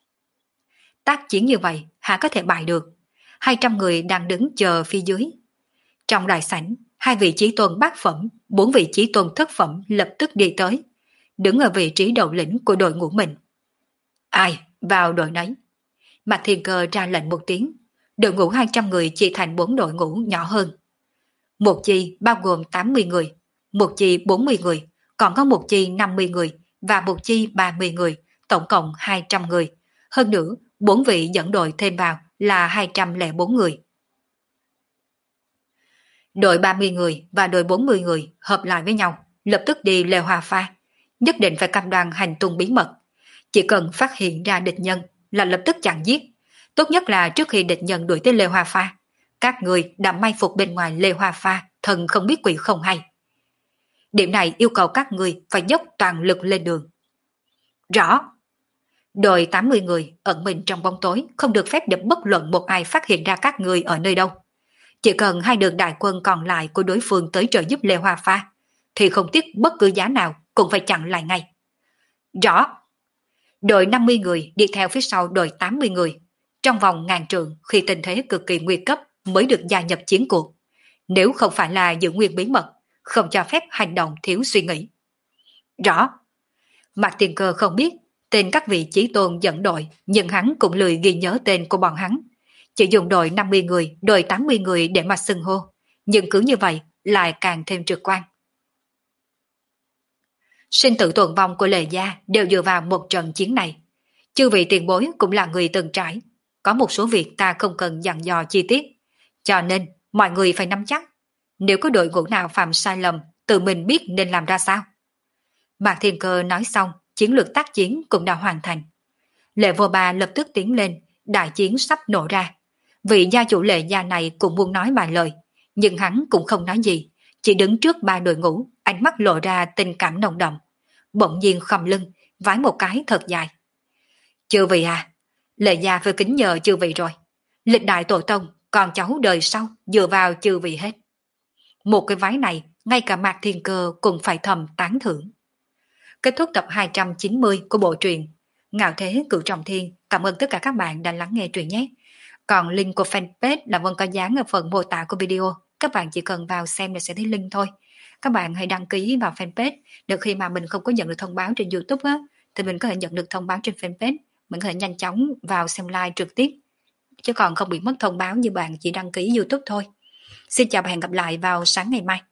Tác chiến như vậy, hả có thể bại được? Hai trăm người đang đứng chờ phía dưới. Trong đại sảnh, hai vị chí tôn bát phẩm, bốn vị chí tôn thất phẩm lập tức đi tới, đứng ở vị trí đầu lĩnh của đội ngũ mình. Ai vào đội nấy? Mạc Thiên Cơ ra lệnh một tiếng, đội ngũ hai trăm người chia thành bốn đội ngũ nhỏ hơn. Một chi bao gồm tám mươi người, một chi bốn mươi người, còn có một chi năm mươi người và một chi ba mươi người, tổng cộng hai trăm người. Hơn nữa, bốn vị dẫn đội thêm vào là hai trăm lẻ bốn người. Đội ba mươi người và đội bốn mươi người hợp lại với nhau, lập tức đi Lê Hoa Pha, nhất định phải cam đoan hành tung bí mật. Chỉ cần phát hiện ra địch nhân là lập tức chặn giết. Tốt nhất là trước khi địch nhân đuổi tới Lê Hoa Pha, các người đã may phục bên ngoài Lê Hoa Pha, thần không biết quỷ không hay. Điểm này yêu cầu các người phải dốc toàn lực lên đường. Rõ. Đội tám mươi người ẩn mình trong bóng tối, không được phép để bất luận một ai phát hiện ra các người ở nơi đâu. Chỉ cần hai đường đại quân còn lại của đối phương tới trợ giúp Lê Hoa Pha, thì không tiếc bất cứ giá nào cũng phải chặn lại ngay. Rõ. Đội năm mươi người đi theo phía sau đội tám mươi người. Trong vòng ngàn trượng khi tình thế cực kỳ nguy cấp mới được gia nhập chiến cuộc. Nếu không phải là giữ nguyên bí mật, không cho phép hành động thiếu suy nghĩ. Rõ. Mạc Thiên Cơ không biết tên các vị chí tôn dẫn đội, nhưng hắn cũng lười ghi nhớ tên của bọn hắn. Chỉ dùng đội năm mươi người, đội tám mươi người để mà xưng hô. Nhưng cứ như vậy lại càng thêm trực quan. Sinh tử tồn vong của Lệ Gia đều dựa vào một trận chiến này. Chư vị tiền bối cũng là người từng trải. Có một số việc ta không cần dặn dò chi tiết. Cho nên mọi người phải nắm chắc. Nếu có đội ngũ nào phạm sai lầm, tự mình biết nên làm ra sao. Mạc Thiên Cơ nói xong, chiến lược tác chiến cũng đã hoàn thành. Lệ Vô Ba lập tức tiến lên, đại chiến sắp nổ ra. Vị gia chủ Lệ Gia này cũng muốn nói vài lời, nhưng hắn cũng không nói gì, chỉ đứng trước ba đội ngũ, ánh mắt lộ ra tình cảm nồng đậm. Bỗng nhiên khom lưng, vái một cái thật dài. Chư vị à, Lệ Gia phải kính nhờ chư vị rồi. Lịch đại tổ tông, con cháu đời sau dựa vào chư vị hết. Một cái vái này, ngay cả Mạc Thiên Cơ cũng phải thầm tán thưởng. Kết thúc tập hai trăm chín mươi của bộ truyện Ngạo Thế Cửu Trọng Thiên. Cảm ơn tất cả các bạn đã lắng nghe truyện nhé. Còn link của fanpage là Vân có dán ở phần mô tả của video. Các bạn chỉ cần vào xem là sẽ thấy link thôi. Các bạn hãy đăng ký vào fanpage. Được khi mà mình không có nhận được thông báo trên YouTube á, thì mình có thể nhận được thông báo trên fanpage. Mình có thể nhanh chóng vào xem live trực tiếp. Chứ còn không bị mất thông báo như bạn chỉ đăng ký YouTube thôi. Xin chào và hẹn gặp lại vào sáng ngày mai.